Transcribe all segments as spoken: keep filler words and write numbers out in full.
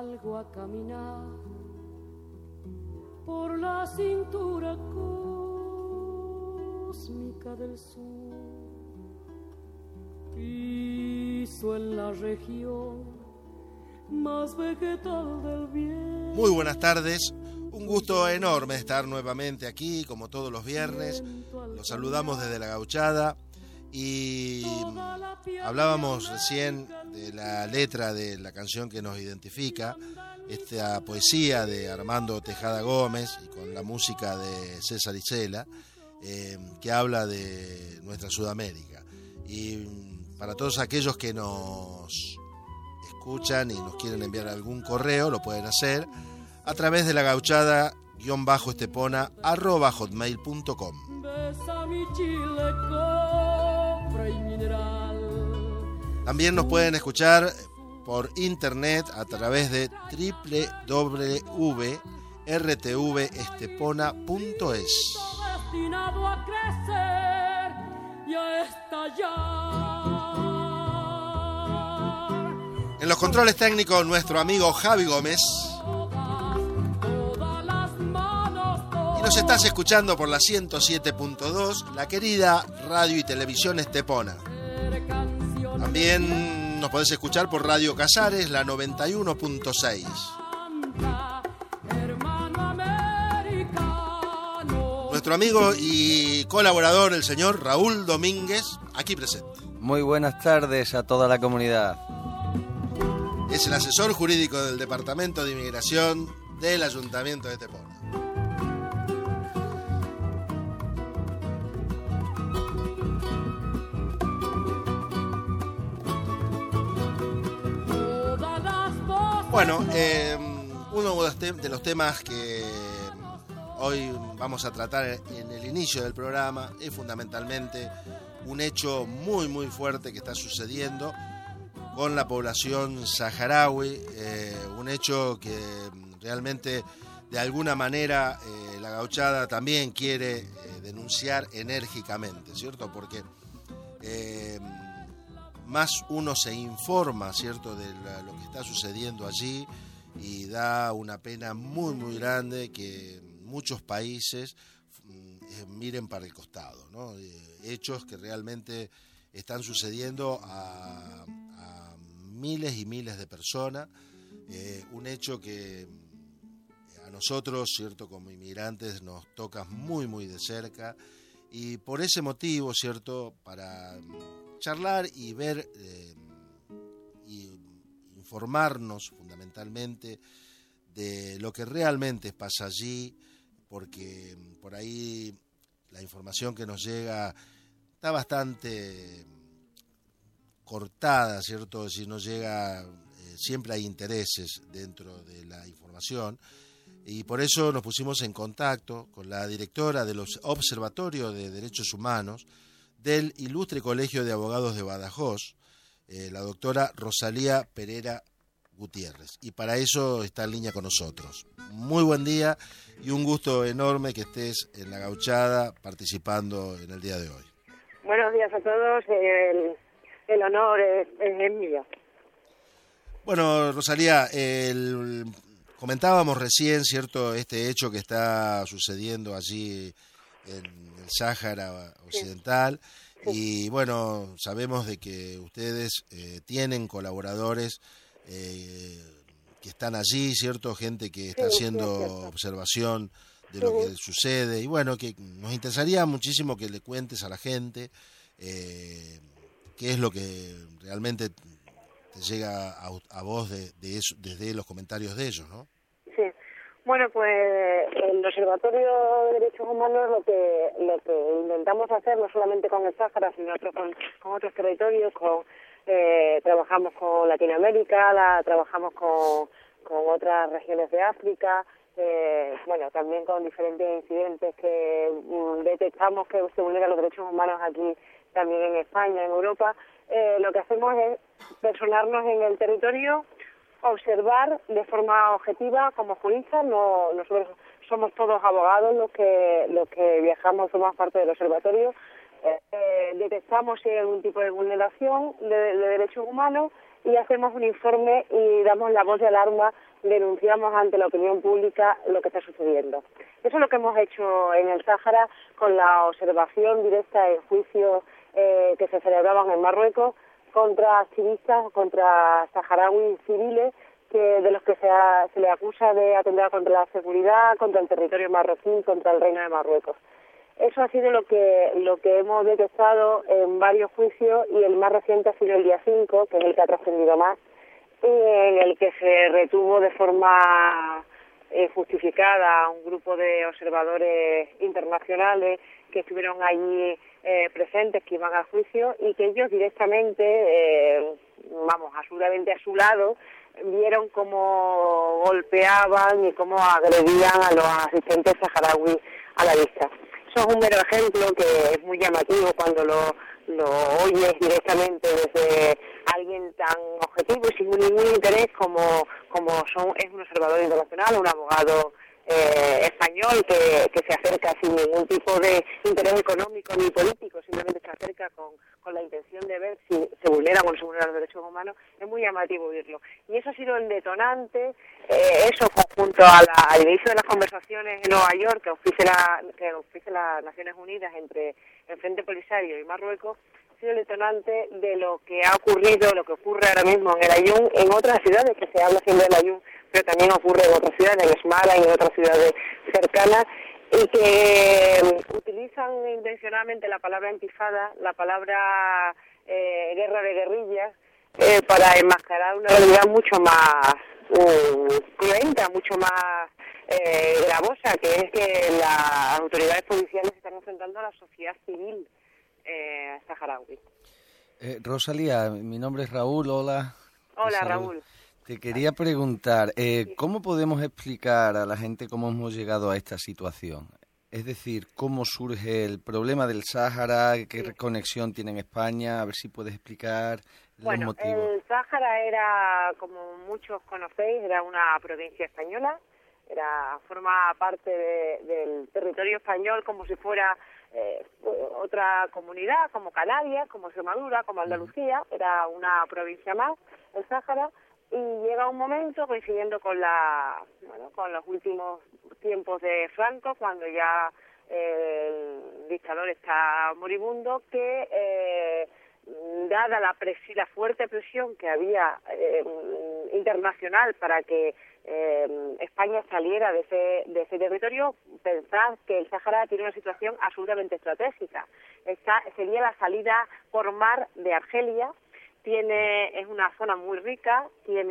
salgo a caminar por la cintura cósmica del sur, piso en la región más vegetal del bien. Muy buenas tardes, un gusto enorme estar nuevamente aquí, como todos los viernes. Los saludamos desde La Gauchada y hablábamos recién de la letra de la canción que nos identifica, esta poesía de Armando Tejada Gómez y con la música de César Isela, eh, que habla de nuestra Sudamérica. Y para todos aquellos que nos escuchan y nos quieren enviar algún correo, lo pueden hacer a través de la gauchada guión bajo estepona arroba hotmail punto com. También nos pueden escuchar por internet a través de doble u doble u doble u punto r t v estepona punto es. En los controles técnicos, nuestro amigo Javi Gómez. Y nos estás escuchando por la ciento siete punto dos, la querida Radio y Televisión Estepona. También nos podés escuchar por Radio Casares, la noventa y uno punto seis. Nuestro amigo y colaborador, el señor Raúl Domínguez, aquí presente. Muy buenas tardes a toda la comunidad. Es el asesor jurídico del Departamento de Inmigración del Ayuntamiento de Estepona. Bueno, eh, uno de los temas que hoy vamos a tratar en el inicio del programa es fundamentalmente un hecho muy muy fuerte que está sucediendo con la población saharaui, eh, un hecho que realmente de alguna manera eh, la gauchada también quiere eh, denunciar enérgicamente, ¿cierto? Porque eh, más uno se informa, ¿cierto?, de la, lo que está sucediendo allí, y da una pena muy muy grande que muchos países eh, miren para el costado, ¿no? Eh, hechos que realmente están sucediendo a, a miles y miles de personas, eh, un hecho que a nosotros, cierto, como inmigrantes nos toca muy muy de cerca, y por ese motivo, cierto, para charlar y ver eh, y informarnos fundamentalmente de lo que realmente pasa allí, porque por ahí la información que nos llega está bastante cortada, ¿cierto? Si no llega, eh, siempre hay intereses dentro de la información, y por eso nos pusimos en contacto con la directora del Observatorio de Derechos Humanos del Ilustre Colegio de Abogados de Badajoz, eh, la doctora Rosalía Pereira Gutiérrez, y para eso está en línea con nosotros. Muy buen día y un gusto enorme que estés en La Gauchada participando en el día de hoy. Buenos días a todos, el, el honor es, es mío. Bueno, Rosalía, el, comentábamos recién, ¿cierto?, este hecho que está sucediendo allí en el Sáhara Occidental, sí. Sí. Y bueno, sabemos de que ustedes eh, tienen colaboradores eh, que están allí, ¿cierto?, gente que está sí, haciendo sí, observación de lo que sucede, y bueno, que nos interesaría muchísimo que le cuentes a la gente eh, qué es lo que realmente te llega a, a vos de, de eso, desde los comentarios de ellos, ¿no? Sí, bueno, pues el Observatorio de Derechos Humanos lo que lo que intentamos hacer, no solamente con el Sáhara, sino otro, con, con otros territorios, con eh, trabajamos con Latinoamérica, la, trabajamos con, con otras regiones de África, Eh, bueno, también con diferentes incidentes que mm, detectamos que se vulneran los derechos humanos aquí, también en España, en Europa. Eh, lo que hacemos es personarnos en el territorio, observar de forma objetiva como juristas. No, nosotros somos todos abogados los que los que viajamos, somos parte del observatorio. Eh, detectamos si hay algún tipo de vulneración de, de derechos humanos y hacemos un informe y damos la voz de alarma denunciamos ante la opinión pública lo que está sucediendo. Eso es lo que hemos hecho en el Sáhara con la observación directa en juicios eh, que se celebraban en Marruecos contra activistas, contra saharauis civiles, que de los que se, ha, se le acusa de atentar contra la seguridad, contra el territorio marroquí, contra el Reino de Marruecos. Eso ha sido lo que lo que hemos detectado en varios juicios, y el más reciente ha sido el día cinco, que es el que ha trascendido más, en el que se retuvo de forma eh, justificada a un grupo de observadores internacionales que estuvieron allí eh, presentes, que iban al juicio, y que ellos directamente, eh, vamos, absolutamente a su lado, vieron cómo golpeaban y cómo agredían a los asistentes saharauis a la vista. Eso es un mero ejemplo que es muy llamativo cuando lo, lo oyes directamente desde alguien tan objetivo y sin ningún interés como, como son, es un observador internacional, un abogado eh, español que, que se acerca sin ningún tipo de interés económico ni político, simplemente se acerca con, con la intención de ver si se vulneran o no se vulneran los derechos humanos. Es muy llamativo oírlo. Y eso ha sido el detonante, eh, eso conjunto a la, al inicio de las conversaciones en Nueva York que oficia la, que oficia las Naciones Unidas entre el Frente Polisario y Marruecos, ha sido el detonante de lo que ha ocurrido, lo que ocurre ahora mismo en el Aaiún, en otras ciudades, que se habla siempre del Aaiún, pero también ocurre en otras ciudades, en Esmara y en otras ciudades cercanas, y que utilizan intencionalmente la palabra intifada, la palabra eh, guerra de guerrillas, eh, para enmascarar una realidad mucho más uh, cruenta, mucho más eh, gravosa, que es que las autoridades policiales se están enfrentando a la sociedad civil eh, saharaui. Eh, Rosalía, mi nombre es Raúl, hola. Hola, Raúl. Te quería preguntar, eh, ¿cómo podemos explicar a la gente cómo hemos llegado a esta situación? Es decir, ¿cómo surge el problema del Sáhara? ¿Qué sí. conexión tiene en España? A ver si puedes explicar bueno, los motivos. El Sáhara era, como muchos conocéis, era una provincia española, era forma parte de, del territorio español como si fuera eh, otra comunidad, como Canarias, como Extremadura, como Andalucía, era una provincia más, el Sáhara. Y llega un momento, coincidiendo con la bueno, con los últimos tiempos de Franco, cuando ya eh, el dictador está moribundo, que eh, dada la, presi- la fuerte presión que había eh, internacional para que eh, España saliera de ese, de ese territorio, pensad que el Sáhara tiene una situación absolutamente estratégica. Esta sería la salida por mar de Argelia. Tiene, es una zona muy rica,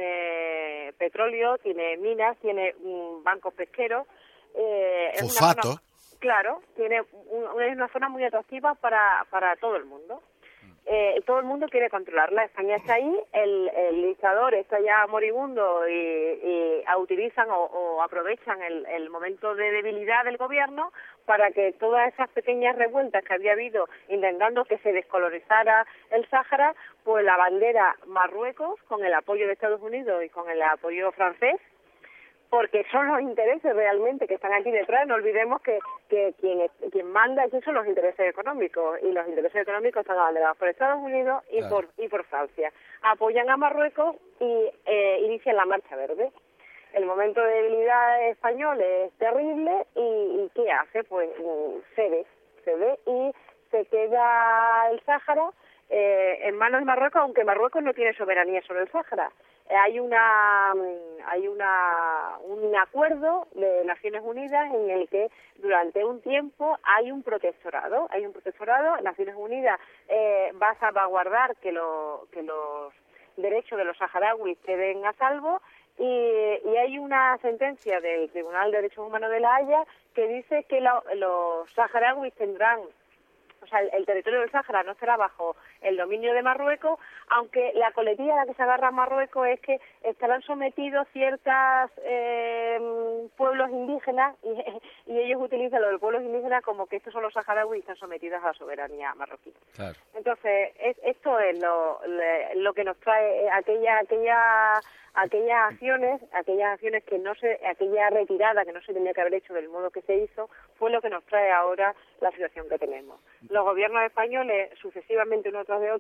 tiene petróleo, tiene minas, tiene um, bancos pesqueros. Eh, es una zona, claro, tiene un, es una zona muy atractiva para, para todo el mundo. Eh, todo el mundo quiere controlarla. España está ahí, el, el dictador está ya moribundo y, y utilizan o, o aprovechan el, el momento de debilidad del gobierno para que todas esas pequeñas revueltas que había habido intentando que se descolonizara el Sáhara, pues la bandera Marruecos, con el apoyo de Estados Unidos y con el apoyo francés, porque son los intereses realmente que están aquí detrás. No olvidemos que, que quien, quien manda aquí son los intereses económicos, y los intereses económicos están abanderados por Estados Unidos y, claro. por, y por Francia. Apoyan a Marruecos y eh, inician la Marcha Verde. El momento de debilidad español es terrible y, y ¿qué hace? Pues cede, cede y se queda el Sáhara eh, en manos de Marruecos, aunque Marruecos no tiene soberanía sobre el Sáhara. Hay una hay una un acuerdo de Naciones Unidas en el que durante un tiempo hay un protectorado, hay un protectorado. Naciones Unidas eh, va a salvaguardar que, lo, que los derechos de los saharauis queden a salvo, y, y hay una sentencia del Tribunal de Derechos Humanos de La Haya que dice que lo, los saharauis tendrán, o sea, el, el territorio del Sáhara no será bajo el dominio de Marruecos, aunque la coletilla a la que se agarra Marruecos es que estarán sometidos ciertos eh, pueblos indígenas, y, y ellos utilizan lo de pueblos indígenas como que estos son los saharauis y están sometidos a la soberanía marroquí. Claro. Entonces, es, esto es lo, lo que nos trae aquella aquella aquellas acciones, aquellas acciones que no se, aquella retirada que no se tenía que haber hecho del modo que se hizo, fue lo que nos trae ahora la situación que tenemos. Los gobiernos españoles, sucesivamente uno tras de otro,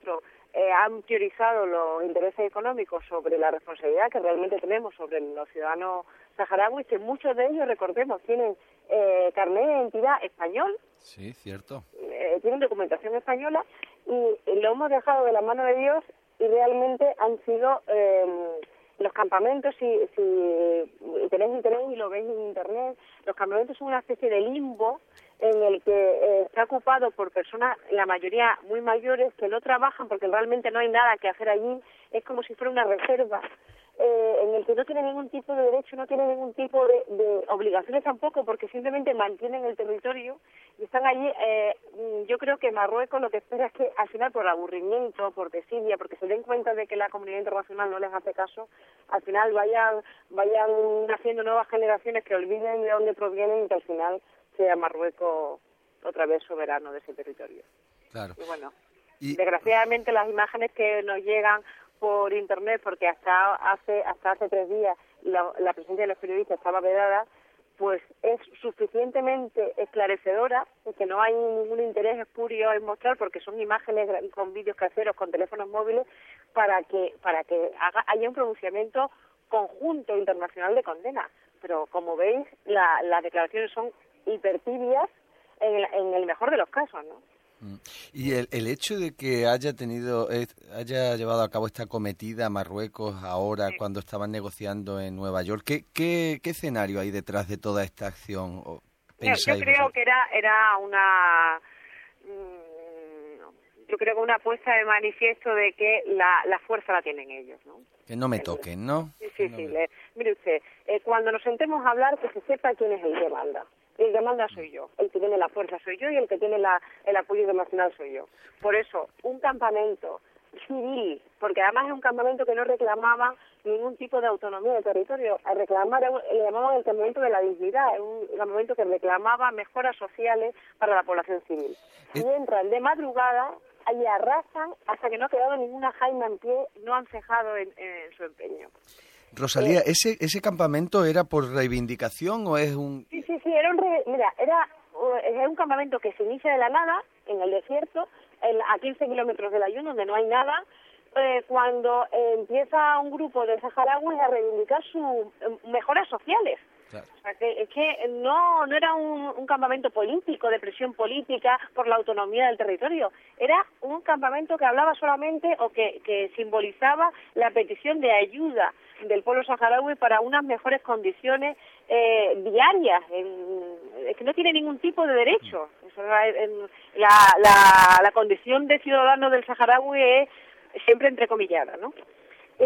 eh, han priorizado los intereses económicos sobre la responsabilidad que realmente tenemos sobre los ciudadanos saharauis, que muchos de ellos, recordemos, tienen eh, carnet de identidad español. Sí, cierto. Eh, tienen documentación española y, y lo hemos dejado de la mano de Dios y realmente han sido eh, los campamentos, si, si tenéis interés y lo veis en internet, los campamentos son una especie de limbo en el que eh, está ocupado por personas, la mayoría muy mayores, que no trabajan porque realmente no hay nada que hacer allí, es como si fuera una reserva, eh, en el que no tienen ningún tipo de derecho, no tienen ningún tipo de, de obligaciones tampoco, porque simplemente mantienen el territorio y están allí. Eh, yo creo que Marruecos lo que espera es que al final, por aburrimiento, por desidia, porque se den cuenta de que la comunidad internacional no les hace caso, al final vayan, vayan naciendo nuevas generaciones que olviden de dónde provienen y que al final sea Marruecos otra vez soberano de ese territorio. Claro. Y bueno, y... desgraciadamente las imágenes que nos llegan por internet, porque hasta hace hasta hace tres días la, la presencia de los periodistas estaba vedada, pues es suficientemente esclarecedora, que no hay ningún interés espurio en mostrar, porque son imágenes con vídeos caseros, con teléfonos móviles, para que para que haga, haya un pronunciamiento conjunto internacional de condena. Pero como veis, la, las declaraciones son hipertibias en el, en el mejor de los casos, ¿no? Y el, el hecho de que haya tenido, eh, haya llevado a cabo esta cometida Marruecos ahora, sí, cuando estaban negociando en Nueva York, ¿qué, qué, qué escenario hay detrás de toda esta acción? Yo, yo creo vosotros? que era era una yo creo que una puesta de manifiesto de que la, la fuerza la tienen ellos, ¿no? Que no me toquen, ¿no? Sí, sí, no sí. Me... Le, mire usted, eh, cuando nos sentemos a hablar, que se sepa quién es el que manda. El que manda soy yo, el que tiene la fuerza soy yo y el que tiene la, el apoyo internacional soy yo. Por eso, un campamento civil, porque además es un campamento que no reclamaba ningún tipo de autonomía de territorio, a reclamar, le llamaban el campamento de la dignidad, es un campamento que reclamaba mejoras sociales para la población civil. Y entran de madrugada y arrasan hasta que no ha quedado ninguna jaima en pie, no han cejado en, en su empeño. Rosalía, eh, ¿ese ese campamento era por reivindicación o es un...? Sí, sí, sí, era un, re, mira, era, era un campamento que se inicia de la nada, en el desierto, en, a quince kilómetros del Ayun, donde no hay nada, eh, cuando eh, empieza un grupo de saharauis a reivindicar sus eh, mejoras sociales. Claro. O sea, que es que no no era un, un campamento político, de presión política por la autonomía del territorio. Era un campamento que hablaba solamente o que, que simbolizaba la petición de ayuda del pueblo saharaui para unas mejores condiciones eh, diarias. En, es que no tiene ningún tipo de derecho. O sea, en, la, la, la condición de ciudadano del saharaui es siempre entrecomillada, ¿no? Y,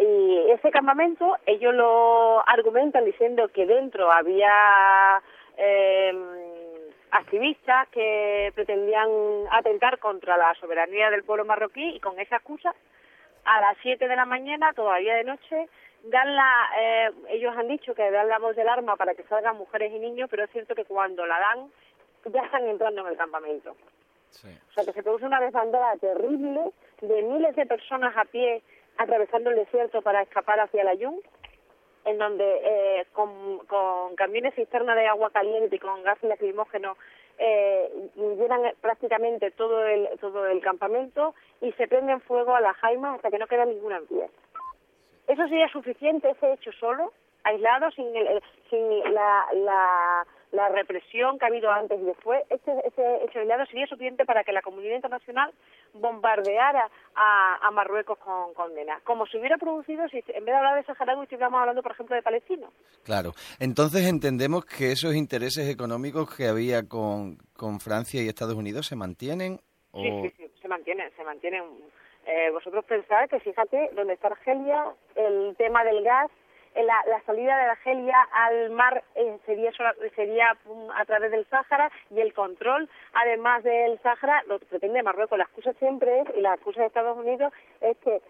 y ese campamento, ellos lo argumentan diciendo que dentro había eh, activistas que pretendían atentar contra la soberanía del pueblo marroquí, y con esa excusa, a las siete de la mañana, todavía de noche, dan la, eh, ellos han dicho que dan la voz del arma para que salgan mujeres y niños, pero es cierto que cuando la dan, ya están entrando en el campamento. Sí. O sea, que se produce una desbandada terrible de miles de personas a pie atravesando el desierto para escapar hacia el Ayun, en donde eh, con, con camiones cisterna de agua caliente y con gas lacrimógeno eh, llenan prácticamente todo el todo el campamento y se prenden fuego a las jaimas hasta que no queda ninguna en pie. Eso sería suficiente, ese hecho solo, aislado, sin el, sin la, la la represión que ha habido antes y después. Este, ese hecho aislado sería suficiente para que la comunidad internacional bombardeara a, a Marruecos con condena, como se hubiera producido si en vez de hablar de saharaui estuviéramos hablando, por ejemplo, de palestinos. Claro. Entonces entendemos que esos intereses económicos que había con, con Francia y Estados Unidos se mantienen. ¿O? Sí, sí, sí, se mantienen, se mantienen. Eh, vosotros pensáis que, fíjate, donde está Argelia, el tema del gas, La, la salida de Argelia al mar eh, sería sería a través del Sáhara, y el control, además del Sáhara, lo pretende Marruecos. La excusa siempre es, y la excusa de Estados Unidos, es que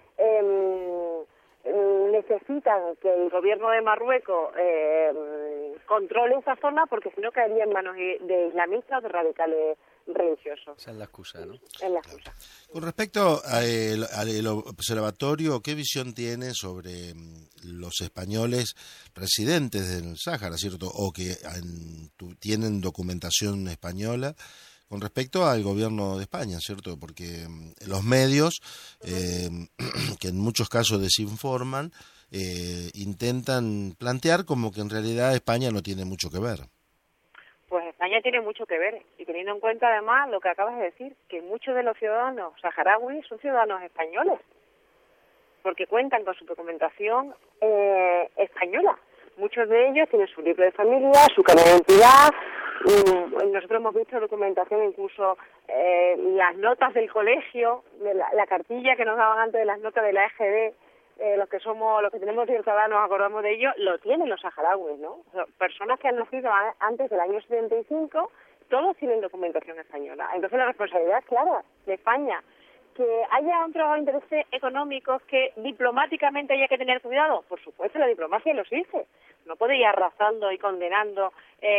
eh, necesitan que el gobierno de Marruecos eh, controle esa zona, porque si no caería en manos de islamistas o de radicales religiosos. Esa es la excusa, ¿no? Es la excusa. Con respecto al, al observatorio, ¿qué visión tiene sobre los españoles residentes del Sáhara, cierto, o que en, tu, tienen documentación española? con respecto al gobierno de España, ¿cierto? Porque mm, los medios, eh, que en muchos casos desinforman, eh, intentan plantear como que en realidad España no tiene mucho que ver. Pues España tiene mucho que ver, y teniendo en cuenta además lo que acabas de decir, que muchos de los ciudadanos saharauis son ciudadanos españoles, porque cuentan con su documentación eh, española. Muchos de ellos tienen su libro de familia, su carnet de identidad. Mm, nosotros hemos visto documentación, incluso eh, las notas del colegio, de la, la cartilla que nos daban antes de las notas de la E G B, eh, los que somos, los que tenemos cierta edad nos acordamos de ello, lo tienen los saharauis, ¿no? O sea, personas que han nacido a, antes del año setenta y cinco, todos tienen documentación española. Entonces la responsabilidad es clara de España. Que haya otros intereses económicos que diplomáticamente haya que tener cuidado, por supuesto la diplomacia lo exige. No puede ir arrasando y condenando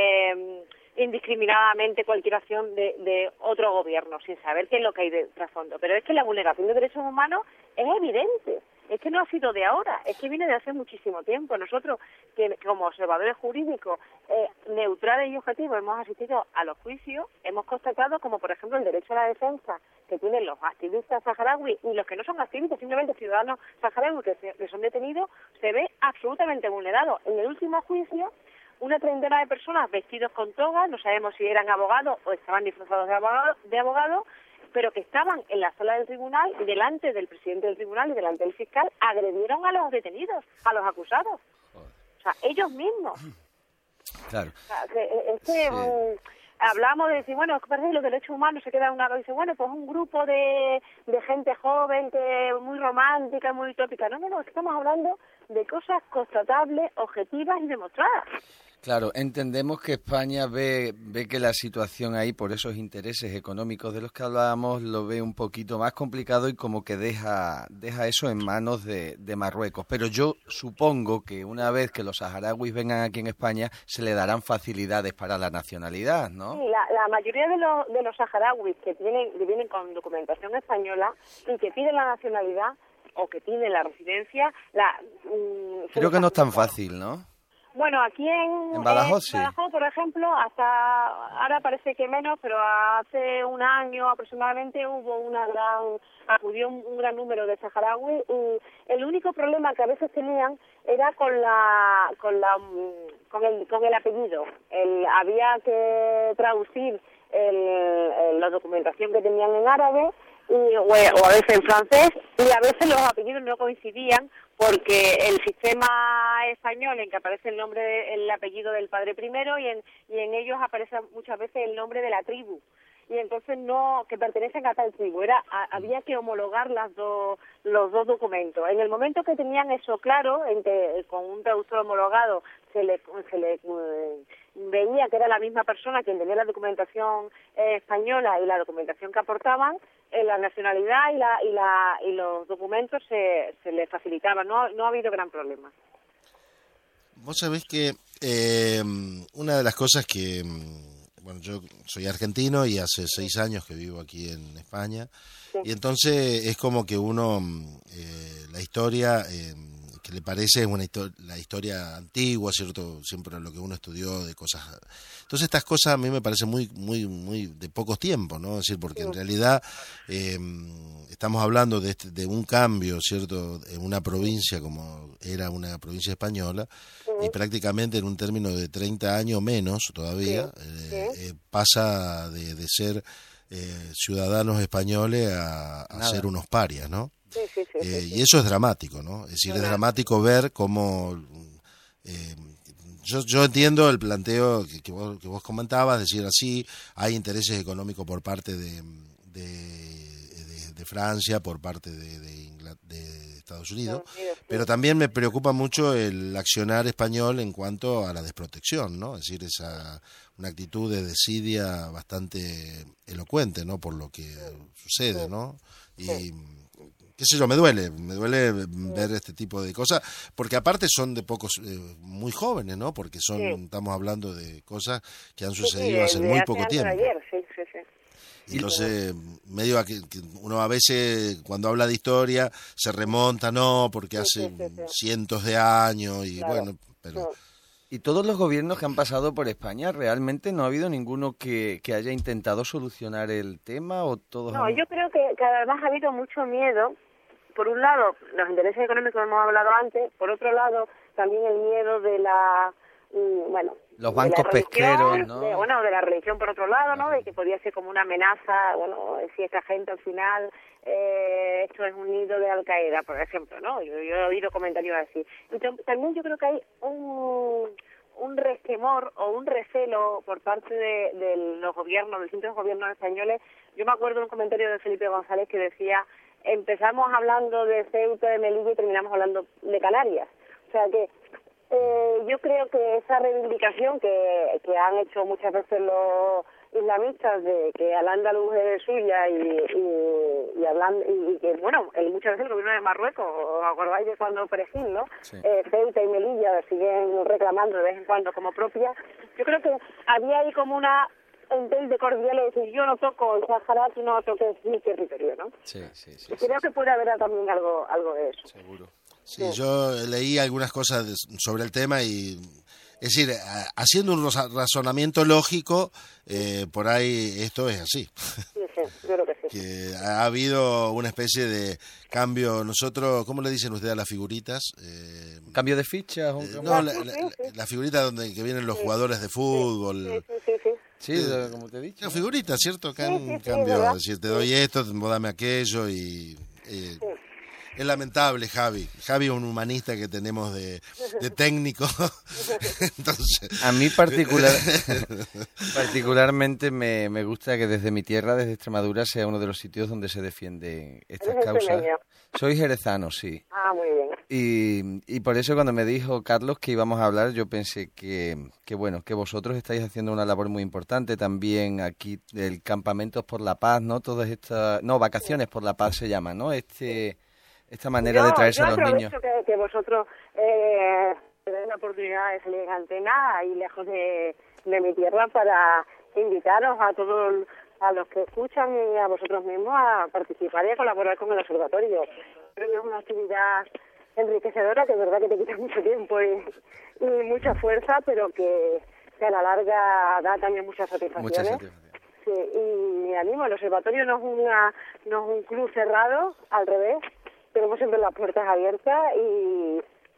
eh, indiscriminadamente cualquier acción de, de otro gobierno sin saber qué es lo que hay de trasfondo. Pero es que la vulneración de derechos humanos es evidente. Es que no ha sido de ahora, es que viene de hace muchísimo tiempo. Nosotros, que como observadores jurídicos eh, neutrales y objetivos, hemos asistido a los juicios, hemos constatado como, por ejemplo, el derecho a la defensa que tienen los activistas saharauis y los que no son activistas, simplemente ciudadanos saharauis que, se, que son detenidos, se ve absolutamente vulnerado. En el último juicio, una treintena de personas vestidos con togas, no sabemos si eran abogados o estaban disfrazados de abogados, de abogados, pero que estaban en la sala del tribunal y delante del presidente del tribunal y delante del fiscal agredieron a los detenidos, a los acusados. O sea, ellos mismos. Claro. O sea, que, es que Sí. um, hablamos de decir, bueno, es que parece que los derechos humanos se quedan una cosa, dice, bueno, pues un grupo de, de gente joven, que muy romántica, muy utópica. No, no, no, estamos hablando de cosas constatables, objetivas y demostradas. Claro, entendemos que España ve, ve que la situación ahí, por esos intereses económicos de los que hablábamos, lo ve un poquito más complicado y como que deja, deja eso en manos de, de Marruecos. Pero yo supongo que una vez que los saharauis vengan aquí en España, se le darán facilidades para la nacionalidad, ¿no? Sí, la, la mayoría de los, de los saharauis que, tienen, que vienen con documentación española y que piden la nacionalidad o que piden la residencia, la mmm, Creo que no es tan fácil, ¿no? Bueno, aquí en, en Badajoz, en Badajoz, por ejemplo, hasta ahora parece que menos, pero hace un año aproximadamente hubo una gran, acudió un, un gran número de saharauis y el único problema que a veces tenían era con la, con la, con el, con el apellido. El, había que traducir el, el, la documentación que tenían en árabe y, o, o a veces en francés, y a veces los apellidos no coincidían porque el sistema español en que aparece el nombre, el apellido del padre primero y en, y en ellos aparece muchas veces el nombre de la tribu, y entonces no, que pertenecen a tal tribu, era a, había que homologar las dos, los dos documentos. En el momento que tenían eso claro, en que con un traductor homologado se le, se le eh, veía que era la misma persona quien tenía la documentación eh, española y la documentación que aportaban, eh, la nacionalidad y la y la y los documentos se, se les facilitaban. No, no ha habido gran problema. Vos sabés que eh, una de las cosas que, bueno, yo soy argentino y hace seis años que vivo aquí en España, sí. Y entonces es como que uno, eh, la historia eh, que le parece es una historia, la historia antigua, ¿cierto? Siempre lo que uno estudió de cosas. Entonces estas cosas a mí me parecen muy, muy, muy de pocos tiempos, ¿no? Es decir, porque sí. En realidad eh, estamos hablando de, este, de un cambio, ¿cierto? En una provincia como era una provincia española, sí. Y prácticamente en un término de treinta años menos todavía, sí. Eh, sí. Eh, pasa de, de ser eh, ciudadanos españoles a, a ser unos parias, ¿no? Sí, sí, sí, eh, sí, sí. Y eso es dramático, ¿no? Es decir, es dramático ver cómo... Eh, yo, yo entiendo el planteo que, que, vos, que vos comentabas, decir así, hay intereses económicos por parte de, de, de, de Francia, por parte de, de, Ingl- de Estados Unidos, sí, sí. Pero también me preocupa mucho el accionar español en cuanto a la desprotección, ¿no? Es decir, esa una actitud de desidia bastante elocuente, ¿no? Por lo que sucede, ¿no? Y... Sí. Qué sé yo, me duele, me duele ver este tipo de cosas, porque aparte son de pocos, eh, muy jóvenes, ¿no? Porque son, sí. Estamos hablando de cosas que han sucedido sí, sí, hace muy poco tiempo. Ayer, sí, sí, sí. Entonces, medio a que, que uno a veces cuando habla de historia se remonta, no, porque hace sí, sí, sí, sí. cientos de años y claro. Bueno, pero... Y todos los gobiernos que han pasado por España, ¿realmente no ha habido ninguno que, que haya intentado solucionar el tema o todos? No, han... yo creo que, que además ha habido mucho miedo. Por un lado, los intereses económicos hemos hablado antes, por otro lado, también el miedo de la, mm, bueno... Los bancos pesqueros, ¿no? De, bueno, de la religión por otro lado, ¿no? De que podría ser como una amenaza, bueno, si esta gente al final, eh, esto es un nido de Al Qaeda, por ejemplo, ¿no? Yo, yo he oído comentarios así. Y también yo creo que hay un... un resquemor o un recelo por parte de, de los gobiernos, de distintos gobiernos españoles. Yo me acuerdo de un comentario de Felipe González que decía, empezamos hablando de Ceuta, de Melilla y terminamos hablando de Canarias. O sea que eh, yo creo que esa reivindicación que, que han hecho muchas veces los islamistas de que Al-Ándalus es suya y, y, y, hablando, y, y que, bueno, el, muchas veces el gobierno de Marruecos, ¿os acordáis de cuando Perejil, no? Sí. Eh, Ceuta y Melilla siguen reclamando de vez en cuando como propia. Yo creo que había ahí como una entente de cordial de decir, yo no toco el Sáhara, tú no toques mi territorio, ¿no? Sí, sí, sí. Y creo sí, que puede haber también algo, algo de eso. Seguro. Sí, sí, yo leí algunas cosas sobre el tema y... Es decir, haciendo un razonamiento lógico, eh, por ahí esto es así. Sí, sí, yo creo que sí. Que ha habido una especie de cambio. Nosotros, ¿cómo le dicen ustedes a las figuritas? Eh, ¿Cambio de fichas? Eh, no, la, la, la, la figurita donde que vienen los sí. jugadores de fútbol. Sí, sí, sí. sí. Sí, sí, como te he dicho. No, figuritas, ¿cierto? Que sí, han sí, sí, cambiado. Es decir, te doy esto, vos dame aquello y... Eh, sí. Es lamentable, Javi. Javi es un humanista que tenemos de, de técnico. Entonces... A mí particular, particularmente me, me gusta que desde mi tierra, desde Extremadura, sea uno de los sitios donde se defienden estas causas. Soy jerezano, sí. Ah, muy bien. Y, y por eso cuando me dijo Carlos que íbamos a hablar, yo pensé que, que bueno, que vosotros estáis haciendo una labor muy importante también aquí, el Campamentos por la Paz, ¿no? Todas estas... No, Vacaciones por la Paz se llama, ¿no? Este... Esta manera yo, de traerse yo a los niños. Que, que vosotros eh, tenéis la oportunidad de salir en antena ahí lejos de, de mi tierra para invitaros a todos a los que escuchan y a vosotros mismos a participar y a colaborar con el observatorio. Creo que es una actividad enriquecedora que es verdad que te quita mucho tiempo y, y mucha fuerza, pero que, que a la larga da también muchas satisfacciones. Muchas satisfacciones. Sí, y me animo, el observatorio no es, una, no es un club cerrado, al revés. Tenemos siempre las puertas abiertas y,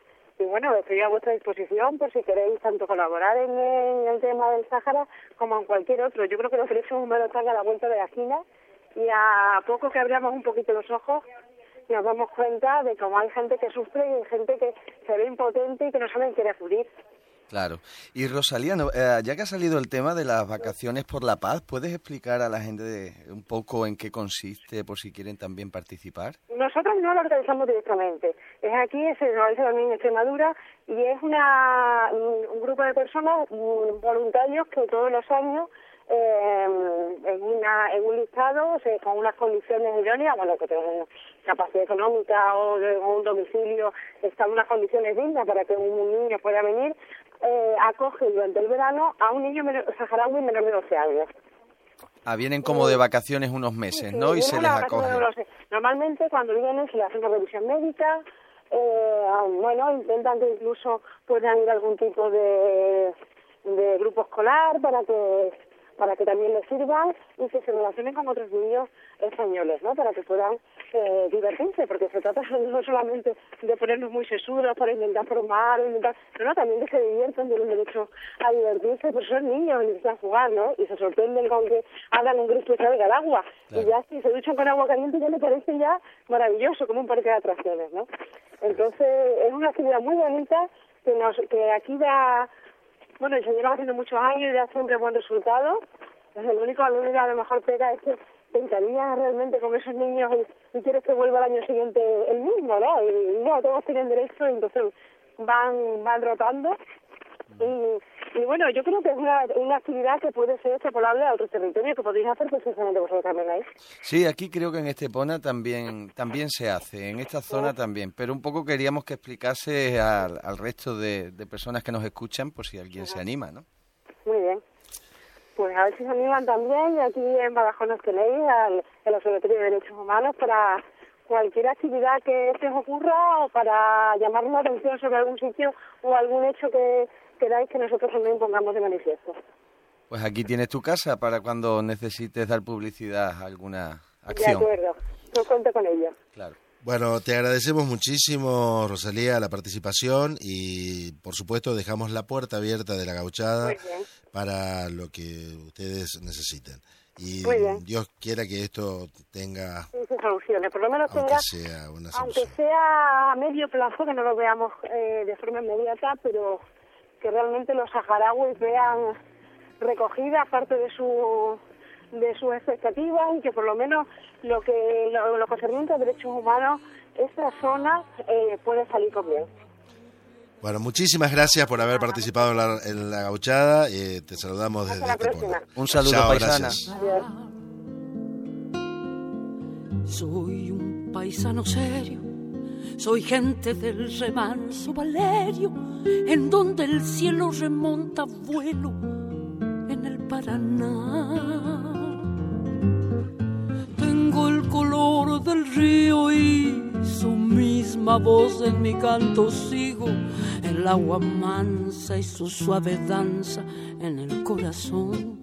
y bueno, estoy a vuestra disposición por si queréis tanto colaborar en, en el tema del Sáhara como en cualquier otro. Yo creo que los derechos humanos están a la vuelta de la esquina y a poco que abramos un poquito los ojos nos damos cuenta de cómo hay gente que sufre y hay gente que se ve impotente y que no saben quién acudir. Claro. Y Rosalía, eh, ya que ha salido el tema de las vacaciones por la paz, ¿puedes explicar a la gente de, un poco en qué consiste, por si quieren también participar? Nosotros no lo organizamos directamente. Es aquí, se organiza también en Extremadura y es una un grupo de personas voluntarios que todos los años eh, en, una, en un listado, o sea, con unas condiciones idóneas, bueno, que tengan capacidad económica o, de, o un domicilio, están unas condiciones dignas para que un niño pueda venir, eh, acoge durante el verano a un niño saharaui menor de doce años. Ah, vienen como de vacaciones unos meses, sí, ¿no? Sí, y se les acoge. Normalmente cuando vienen se les hace una revisión médica, eh, bueno, intentan que incluso puedan ir a algún tipo de, de grupo escolar para que para que también les sirvan y que se relacionen con otros niños españoles, ¿no? Para que puedan eh, divertirse, porque se trata no solamente de ponernos muy sesudos para intentar formar, intentar, pero no, también que se diviertan, tienen derecho a divertirse, pues son niños y necesitan jugar, ¿no? Y se sorprenden con que hagan un grito y salga el agua. Claro. Y ya si se duchan con agua caliente ya les parece ya maravilloso, como un parque de atracciones, ¿no? Entonces es una actividad muy bonita que nos que aquí da... Bueno, se lleva haciendo muchos años y da siempre buen resultado. Es el único, la única, la mejor pega es que te encariñas realmente con esos niños y, y quieres que vuelva al año siguiente el mismo, ¿no? Y, y no, todos tienen derecho y entonces van van rotando. Y, y bueno, yo creo que es una, una actividad que puede ser extrapolable a otros territorios que podéis hacer precisamente vosotros también ahí. Sí, aquí creo que en Estepona también también se hace, en esta zona sí. también, pero un poco queríamos que explicase al, al resto de, de personas que nos escuchan por si alguien uh-huh. se anima, ¿no? Muy bien. Pues a ver si se animan también, y aquí en Badajoz nos tenéis al, el Observatorio de Derechos Humanos para cualquier actividad que se os ocurra o para llamar la atención sobre algún sitio o algún hecho que, queráis que nosotros también pongamos de manifiesto. Pues aquí tienes tu casa para cuando necesites dar publicidad a alguna acción. De acuerdo, no cuento con ello. Claro. Bueno, te agradecemos muchísimo, Rosalía, la participación y, por supuesto, dejamos la puerta abierta de La Gauchada para lo que ustedes necesiten. Y Dios quiera que esto tenga sí, sí, soluciones, por lo menos tenga, sea una aunque sea a medio plazo, que no lo veamos eh, de forma inmediata, pero que realmente los saharauis vean recogida parte de su de sus expectativas y que por lo menos lo que lo, lo concerniente a derechos humanos, esta zona eh, puede salir con bien. Bueno, muchísimas gracias por haber participado en la, en la Gauchada. Eh, te saludamos desde este pueblo. Un saludo, Chao, paisana. Adiós. Soy un paisano serio, soy gente del remanso Valerio, en donde el cielo remonta vuelo en el Paraná. Tengo el color del río y su misma voz en mi canto sigo, el agua mansa y su suave danza en el corazón.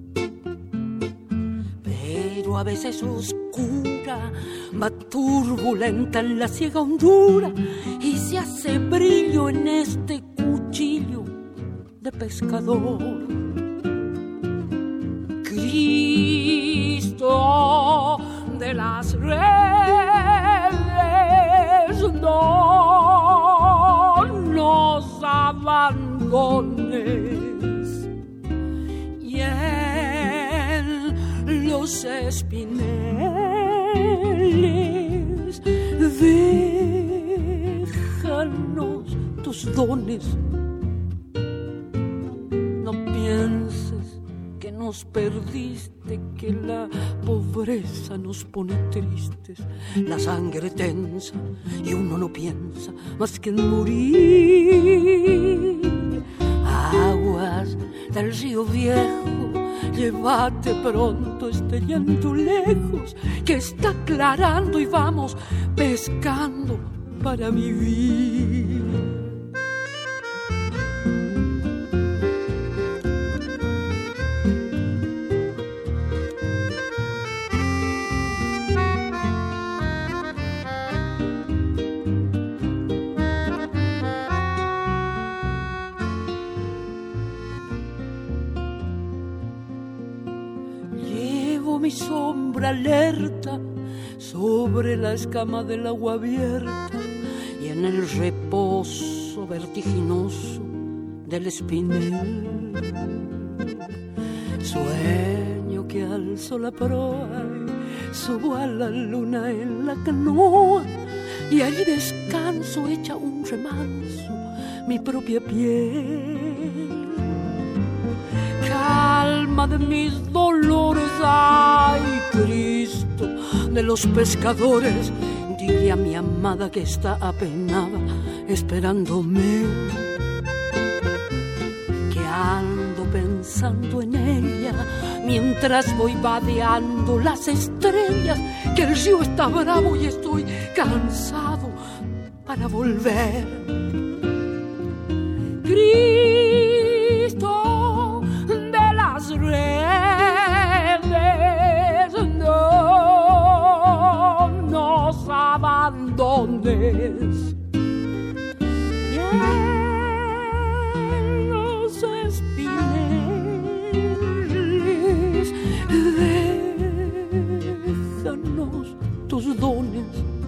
Pero a veces oscura, va turbulenta en la ciega hondura y se hace brillo en este cuchillo de pescador. Cristo de las redes, no nos abandones. Y en los espineles déjanos tus dones. No pienses que nos perdiste, que la pobreza nos pone tristes, la sangre tensa y uno no piensa más que en morir. Aguas del río viejo, llévate pronto este llanto lejos, que está aclarando y vamos pescando para vivir. Mi sombra alerta sobre la escama del agua abierta y en el reposo vertiginoso del espinel. Sueño que alzo la proa y subo a la luna en la canoa y allí descanso hecha un remanso mi propia piel. Calma de mis dolores, ay Cristo de los pescadores, dile a mi amada que está apenada esperándome, que ando pensando en ella mientras voy vadeando las estrellas, que el río está bravo y estoy cansado para volver. Cristo de las redes, no nos abandones. Y en los espineles déjanos tus dones.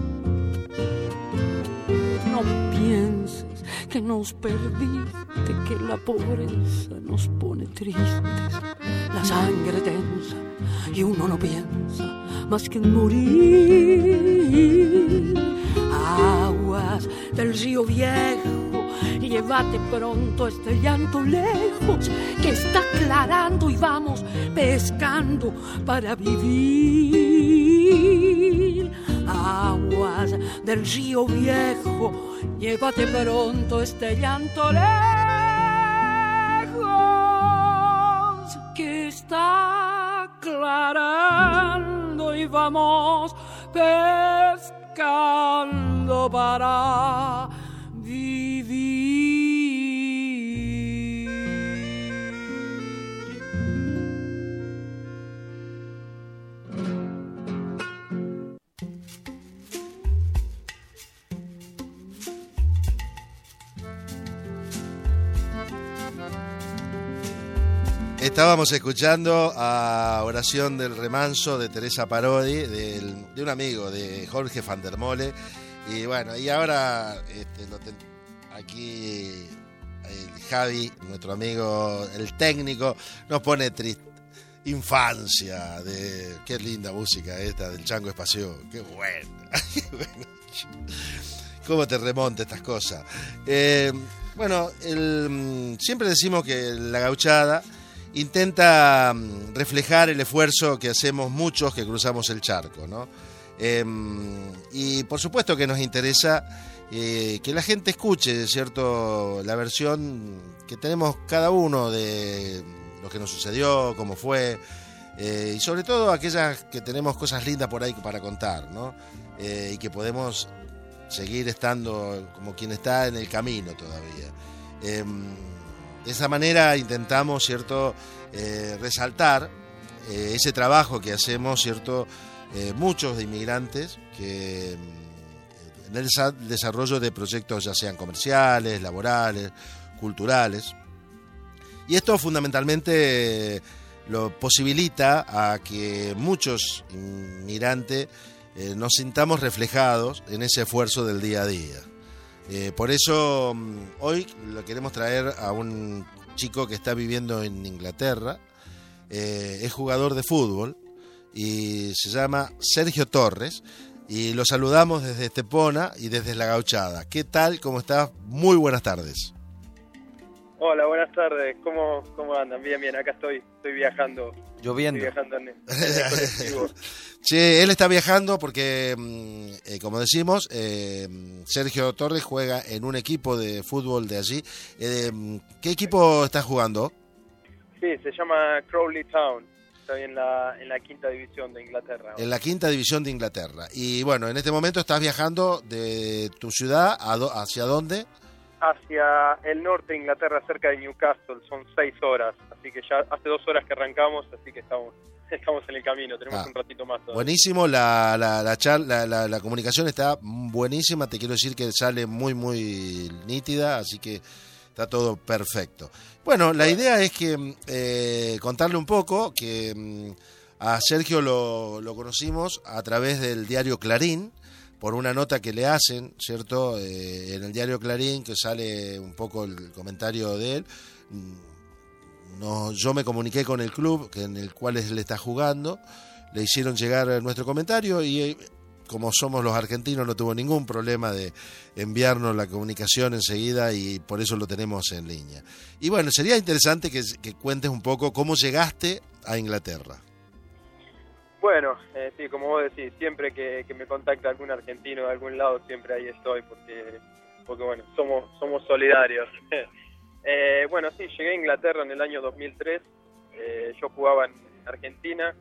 No pienses que nos perdiste, que la pobreza nos pone tristes, la sangre tensa y uno no piensa más que en morir. Aguas del río viejo, llévate pronto este llanto lejos, que está aclarando y vamos pescando para vivir. Aguas del río viejo, llévate pronto este llanto lejos, que está aclarando y vamos pescando para vivir. Estábamos escuchando a Oración del Remanso de Teresa Parodi, del, de un amigo, de Jorge van der Mole. Y bueno, y ahora este, lo ten, aquí el Javi, nuestro amigo, el técnico, nos pone triste. Infancia, de qué linda música esta del Chango Espacio, qué buena. ¿Cómo te remonta estas cosas? Eh, bueno, el, siempre decimos que la gauchada intenta reflejar el esfuerzo que hacemos muchos que cruzamos el charco, ¿no? Eh, y por supuesto que nos interesa eh, que la gente escuche, ¿cierto?, la versión que tenemos cada uno de lo que nos sucedió, cómo fue, eh, y sobre todo aquellas que tenemos cosas lindas por ahí para contar, ¿no? Eh, y que podemos seguir estando como quien está en el camino todavía. Eh, de esa manera intentamos, ¿cierto?, eh, resaltar eh, ese trabajo que hacemos, ¿cierto?, eh, muchos de inmigrantes que eh, en el desarrollo de proyectos ya sean comerciales, laborales, culturales. Y esto fundamentalmente lo posibilita a que muchos inmigrantes eh, nos sintamos reflejados en ese esfuerzo del día a día. Eh, por eso hoy lo queremos traer a un chico que está viviendo en Inglaterra, eh, es jugador de fútbol y se llama Sergio Torres y lo saludamos desde Estepona y desde La Gauchada. ¿Qué tal? ¿Cómo estás? Muy buenas tardes. Hola, buenas tardes. ¿Cómo, cómo andan? Bien, bien. Acá estoy, estoy viajando. Lloviendo. Estoy viajando en, en el colectivo. Che, él está viajando porque, eh, como decimos, eh, Sergio Torres juega en un equipo de fútbol de allí. Eh, ¿Qué equipo está jugando? Sí, se llama Crawley Town. Estoy en la, en la quinta división de Inglaterra. En la quinta división de Inglaterra. Y bueno, en este momento estás viajando de tu ciudad a do, ¿hacia dónde? Hacia el norte de Inglaterra, cerca de Newcastle. Son seis horas. Así que ya hace dos horas que arrancamos, así que estamos... Estamos en el camino, tenemos ah, un ratito más todavía. Buenísimo, la, la, la, charla, la, la comunicación está buenísima, te quiero decir que sale muy, muy nítida, así que está todo perfecto. Bueno, la idea es que eh, contarle un poco que a Sergio lo, lo conocimos a través del diario Clarín, por una nota que le hacen, ¿cierto? Eh, en el diario Clarín, que sale un poco el comentario de él. No, yo me comuniqué con el club que en el cual él está jugando, le hicieron llegar nuestro comentario y como somos los argentinos no tuvo ningún problema de enviarnos la comunicación enseguida y por eso lo tenemos en línea. Y bueno, sería interesante que, que cuentes un poco cómo llegaste a Inglaterra. Bueno, eh, sí, como vos decís, siempre que, que me contacta algún argentino de algún lado, siempre ahí estoy porque, porque bueno, somos, somos solidarios. Eh, bueno, sí, llegué a Inglaterra en el año dos mil tres, eh, yo jugaba en Argentina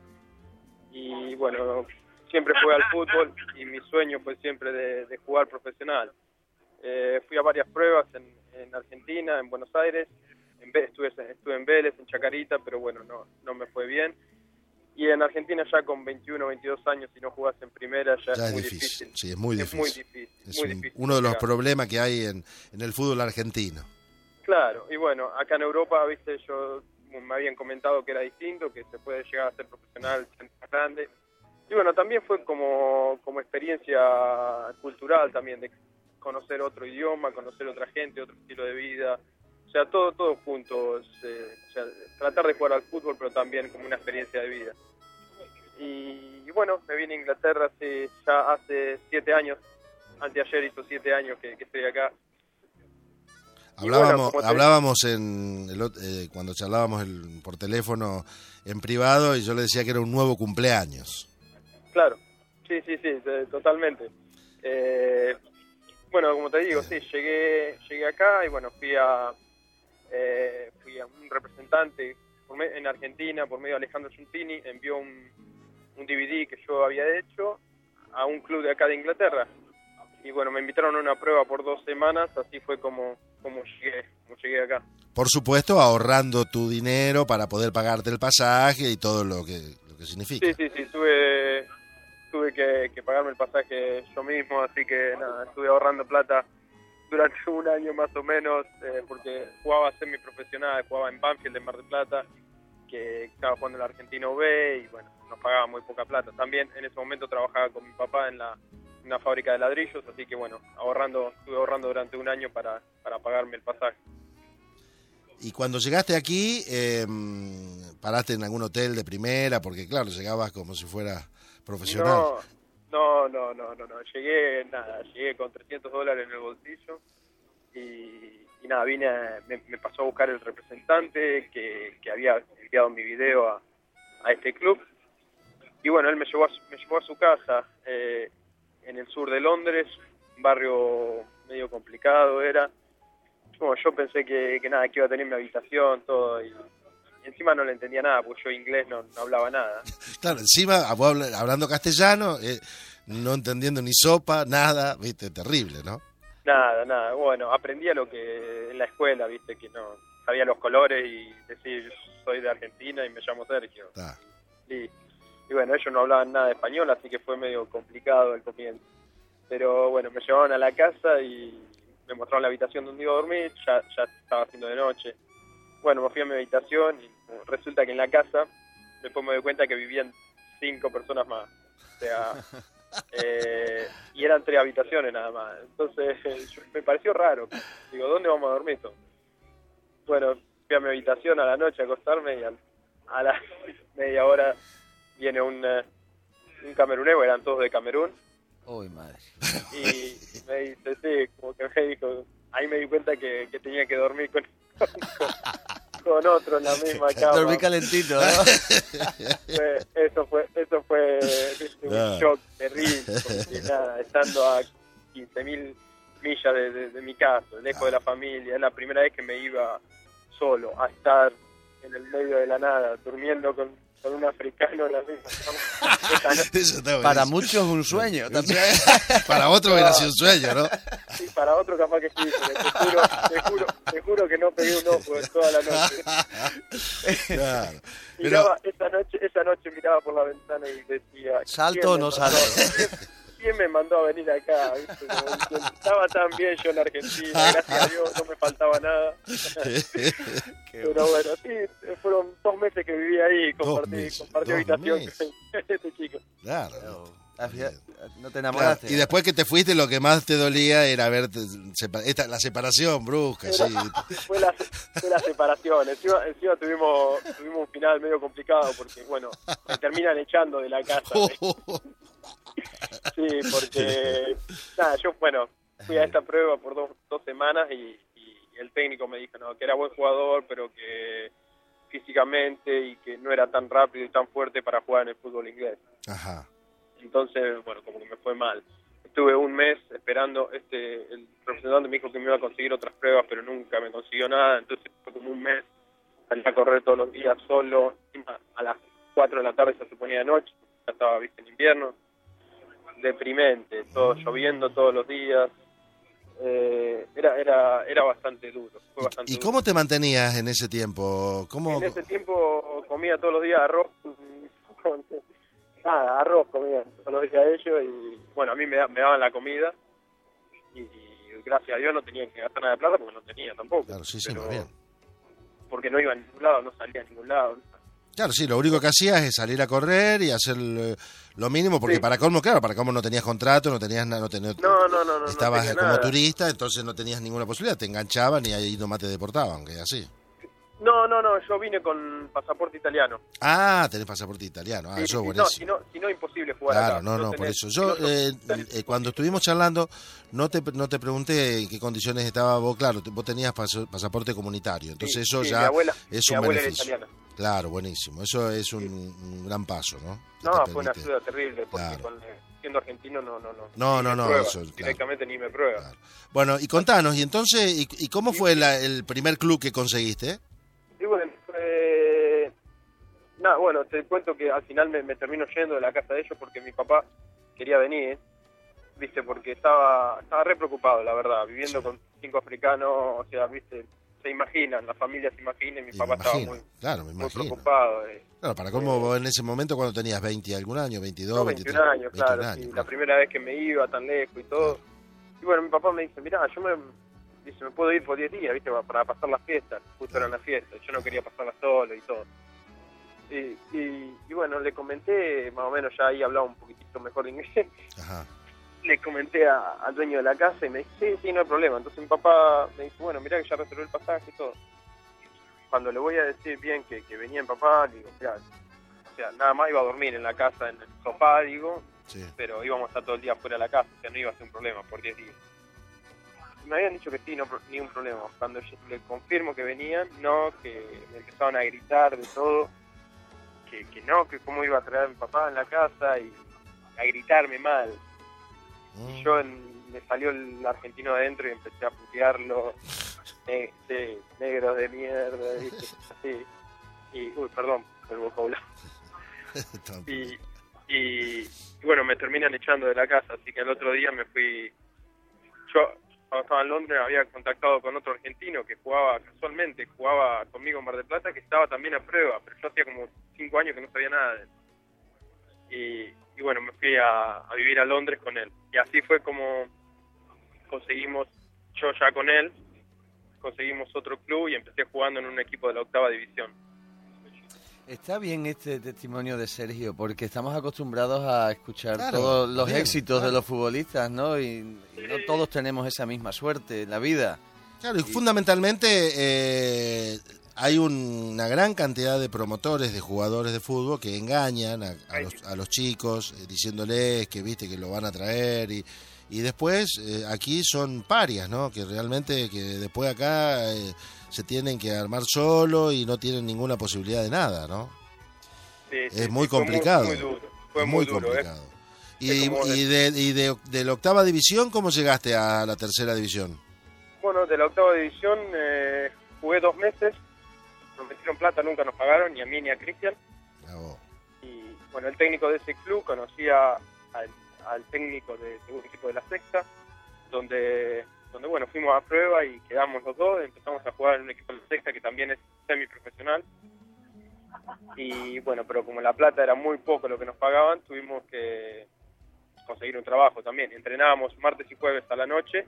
y bueno, siempre jugué al fútbol y mi sueño fue siempre de, de jugar profesional. Eh, fui a varias pruebas en, en Argentina, en Buenos Aires, en, estuve, estuve en Vélez, en Chacarita, pero bueno, no, no me fue bien. Y en Argentina ya con veintiuno, veintidós años, si no jugás en primera, ya, ya es, es muy difícil. difícil. Sí, es muy difícil. Es, muy difícil, es muy un, difícil uno de los llegar. problemas que hay en, en el fútbol argentino. Claro, y bueno, acá en Europa, viste, yo me habían comentado que era distinto, que se puede llegar a ser profesional más grande. Y bueno, también fue como, como experiencia cultural también, de conocer otro idioma, conocer otra gente, otro estilo de vida. O sea, todo todo junto, eh, o sea, tratar de jugar al fútbol, pero también como una experiencia de vida. Y, y bueno, me vine a Inglaterra hace, ya hace siete años, anteayer hizo siete años que, que estoy acá. Hablábamos, bueno, te... hablábamos en el, eh, cuando charlábamos el, por teléfono en privado y yo le decía que era un nuevo cumpleaños. Claro, sí, sí, sí, totalmente. Eh, bueno, como te digo, sí, llegué llegué acá y bueno, fui a eh, fui a un representante por me, en Argentina, por medio de Alejandro Giuntini, envió un, un D V D que yo había hecho a un club de acá de Inglaterra. Y bueno, me invitaron a una prueba por dos semanas, así fue como, como, llegué, como llegué acá. Por supuesto, ahorrando tu dinero para poder pagarte el pasaje y todo lo que, lo que significa. Sí, sí, sí, tuve, tuve que, que pagarme el pasaje yo mismo, así que nada, estuve ahorrando plata durante un año más o menos, eh, porque jugaba semiprofesional, jugaba en Banfield, en Mar del Plata, que estaba jugando el Argentino B y bueno, nos pagaba muy poca plata. También en ese momento trabajaba con mi papá en la en una fábrica de ladrillos, así que bueno, ahorrando, estuve ahorrando durante un año para, para pagarme el pasaje. Y cuando llegaste aquí, eh, ¿paraste en algún hotel de primera? Porque claro, llegabas como si fueras profesional. No, no, no, no, no, no. Llegué, nada, llegué con trescientos dólares en el bolsillo y, y nada, vine, a, me, me pasó a buscar el representante que, que había enviado mi video a, a este club. Y bueno, él me llevó a, me llevó a su casa eh, en el sur de Londres, un barrio medio complicado era. Bueno, yo pensé que, que nada, que iba a tener mi habitación, todo, y, y encima no le entendía nada, porque yo inglés no, no hablaba nada. Claro, encima hablando castellano, eh, no entendiendo ni sopa, nada, viste, terrible, ¿no? Nada, nada, bueno, aprendía lo que en la escuela, viste, que no sabía los colores y decir, soy de Argentina y me llamo Sergio. Ah. Y, y bueno, ellos no hablaban nada de español, así que fue medio complicado el comienzo. Pero bueno, me llevaron a la casa y me mostraron la habitación donde iba a dormir, ya, ya estaba haciendo de noche. Bueno, me fui a mi habitación y resulta que en la casa, después me doy cuenta que vivían cinco personas más. O sea, eh, y eran tres habitaciones nada más. Entonces, yo, me pareció raro. Digo, ¿dónde vamos a dormir todos? Bueno, fui a mi habitación a la noche a acostarme y a, a la media hora viene un, uh, un cameruneo, eran todos de Camerún. Uy, madre. Y me dice, sí, como que me dijo, ahí me di cuenta que, que tenía que dormir con, con, con otro en la misma cama. Dormí calentito, ¿no? Fue, eso fue, eso fue un no. shock terrible, porque nada, estando a quince mil millas de, de, de mi casa, lejos ah. de la familia, es la primera vez que me iba solo a estar en el medio de la nada, durmiendo con con un africano en la misma cama. Para muchos un sueño también. Para otro hubiera sido un sueño, ¿no? Sí, para otro capaz que sí, pero te juro, te juro, te juro que no pegué un ojo toda la noche. Claro. Miraba, pero... esa noche, esa noche miraba por la ventana y decía, ¿salto o no salto? ¿Quién me mandó a venir acá? ¿Viste? Como, estaba tan bien yo en Argentina, gracias a Dios, no me faltaba nada. Pero bueno, sí, fueron dos meses que viví ahí y compartí, compartí habitación con este chico. Claro. No te enamoraste. Claro. Y después que te fuiste, lo que más te dolía era ver esta, la separación brusca. Era, sí. fue, la, fue la separación. Encima, encima tuvimos, tuvimos un final medio complicado porque, bueno, me terminan echando de la casa. Sí, porque nada, yo bueno fui a esta prueba por dos, dos semanas y, y el técnico me dijo no que era buen jugador, pero que físicamente y que no era tan rápido y tan fuerte para jugar en el fútbol inglés. Ajá. Entonces, bueno, como que me fue mal. Estuve un mes esperando, este el representante me dijo que me iba a conseguir otras pruebas, pero nunca me consiguió nada, entonces fue como un mes, salí a correr todos los días solo, a las cuatro de la tarde ya se ponía de noche, ya estaba, viste, en invierno. Deprimente, todo lloviendo todos los días, eh, era era era bastante duro. Fue bastante ¿Y duro. cómo te mantenías en ese tiempo? ¿Cómo... En ese tiempo comía todos los días arroz, con, nada, arroz comía todos los días ellos y bueno, a mí me, me daban la comida y, y gracias a Dios no tenía que gastar nada de plata porque no tenía tampoco. Claro, sí, sí, pero, muy bien. Porque no iba a ningún lado, no salía a ningún lado. Claro, sí, lo único que hacías es salir a correr y hacer eh, lo mínimo, porque sí. para colmo, claro, para colmo no tenías contrato, no tenías nada, no tenías... No, no, no, no. Estabas no como nada. turista, entonces no tenías ninguna posibilidad, te enganchaban y ahí nomás te deportaban, que es así. No, no, no, yo vine con pasaporte italiano. Ah, tenés pasaporte italiano, ah, sí, eso es sí, buenísimo. No, si no, si no, imposible jugar claro, acá. no, no, tenés, por eso. Yo, no, eh, eh, cuando estuvimos charlando, no te no te pregunté en qué condiciones estaba vos, claro, vos tenías pas pasaporte comunitario, entonces sí, eso sí, ya mi abuela, es mi un abuela beneficio. Era italiana. Claro, buenísimo, eso es un, un gran paso, ¿no? Que no, te fue una permite... ayuda terrible, porque claro. con, siendo argentino no, no, no. No, no, no, prueba, eso, claro. Directamente ni me prueba. Claro. Bueno, y contanos, y entonces, ¿y, y cómo fue la, el primer club que conseguiste? Y bueno, eh, nada, bueno, te cuento que al final me, me termino yendo de la casa de ellos porque mi papá quería venir, viste, porque estaba estaba re preocupado, la verdad, viviendo sí. con cinco africanos, o sea, viste, se imaginan, la familia se imagina, y mi y papá estaba muy, claro, me muy preocupado. Eh. Claro, para cómo eh, vos en ese momento cuando tenías veinte algún año, veintidós, no, veintitrés años, claro, años, sí, claro. La primera vez que me iba tan lejos y todo. Claro. Y bueno, mi papá me dice, mirá, yo me, dice, me puedo ir por diez días, viste, para pasar las fiestas, justo eran las fiestas, yo no quería pasarlas solo y todo. Y, y, y bueno, le comenté, más o menos ya ahí hablaba un poquitito mejor de inglés. Ajá. Le comenté a, al dueño de la casa y me dice, sí, sí, no hay problema. Entonces mi papá me dice, bueno, mira que ya reservé el pasaje y todo. Cuando le voy a decir bien que, que venía mi papá, digo, mira, o sea, nada más iba a dormir en la casa, en el sofá, digo, Sí. pero íbamos a estar todo el día fuera de la casa, o sea, no iba a ser un problema por diez días. Me habían dicho que sí, no, ni un problema. Cuando yo le confirmo que venían, no, que me empezaron a gritar de todo, que, que no, que cómo iba a traer a mi papá en la casa y a gritarme mal. Mm. Y yo en- me salió el argentino adentro y empecé a putearlo, eh, sí, negros de mierda, ¿viste? Así. Y, uy, perdón, el vocabulario. Y, y, y bueno, me terminan echando de la casa, así que el otro día me fui. Yo, cuando estaba en Londres, había contactado con otro argentino que jugaba casualmente, jugaba conmigo en Mar del Plata, que estaba también a prueba, pero yo hacía como cinco años que no sabía nada de él. Y, y bueno, me fui a, a vivir a Londres con él. Y así fue como conseguimos, yo ya con él, conseguimos otro club y empecé jugando en un equipo de la octava división. Está bien este testimonio de Sergio, porque estamos acostumbrados a escuchar Claro, todos los bien, éxitos claro. de los futbolistas, ¿no? Y, y no todos tenemos esa misma suerte en la vida. Claro, y fundamentalmente eh, hay un- una gran cantidad de promotores de jugadores de fútbol que engañan a, a los, a los chicos eh, diciéndoles que viste que lo van a traer y, y después eh, aquí son parias, ¿no? Que realmente que después acá eh, se tienen que armar solo y no tienen ninguna posibilidad de nada, ¿no? Sí, sí, Es muy sí, fue complicado. Muy, duro, fue Es muy, muy duro, ¿eh? complicado. Y, Es como y, de, y de, de la octava división, ¿cómo llegaste a la tercera división? Bueno, de la octava división eh, jugué dos meses, nos metieron plata, nunca nos pagaron, ni a mí ni a Cristian. Ah, vos. Y bueno, el técnico de ese club conocía al, al técnico de, de un equipo de la sexta, donde, donde bueno, fuimos a prueba y quedamos los dos, empezamos a jugar en un equipo de la sexta que también es semiprofesional. Y bueno, pero como la plata era muy poco lo que nos pagaban, tuvimos que conseguir un trabajo también. Entrenábamos martes y jueves a la noche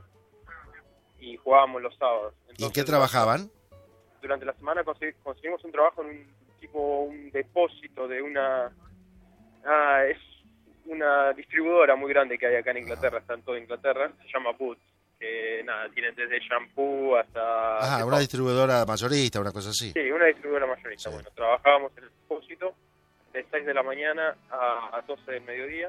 y jugábamos los sábados. ¿Y en Entonces, qué trabajaban? Durante la semana consegui- conseguimos un trabajo en un tipo, un depósito de una... Ah, es una distribuidora muy grande que hay acá en Inglaterra, está en toda Inglaterra, se llama Boots, que nada, tienen desde shampoo hasta... Ajá, de una todo. distribuidora mayorista, una cosa así. Sí, una distribuidora mayorista. Sí. Bueno, trabajábamos en el depósito de seis de la mañana a, a doce del mediodía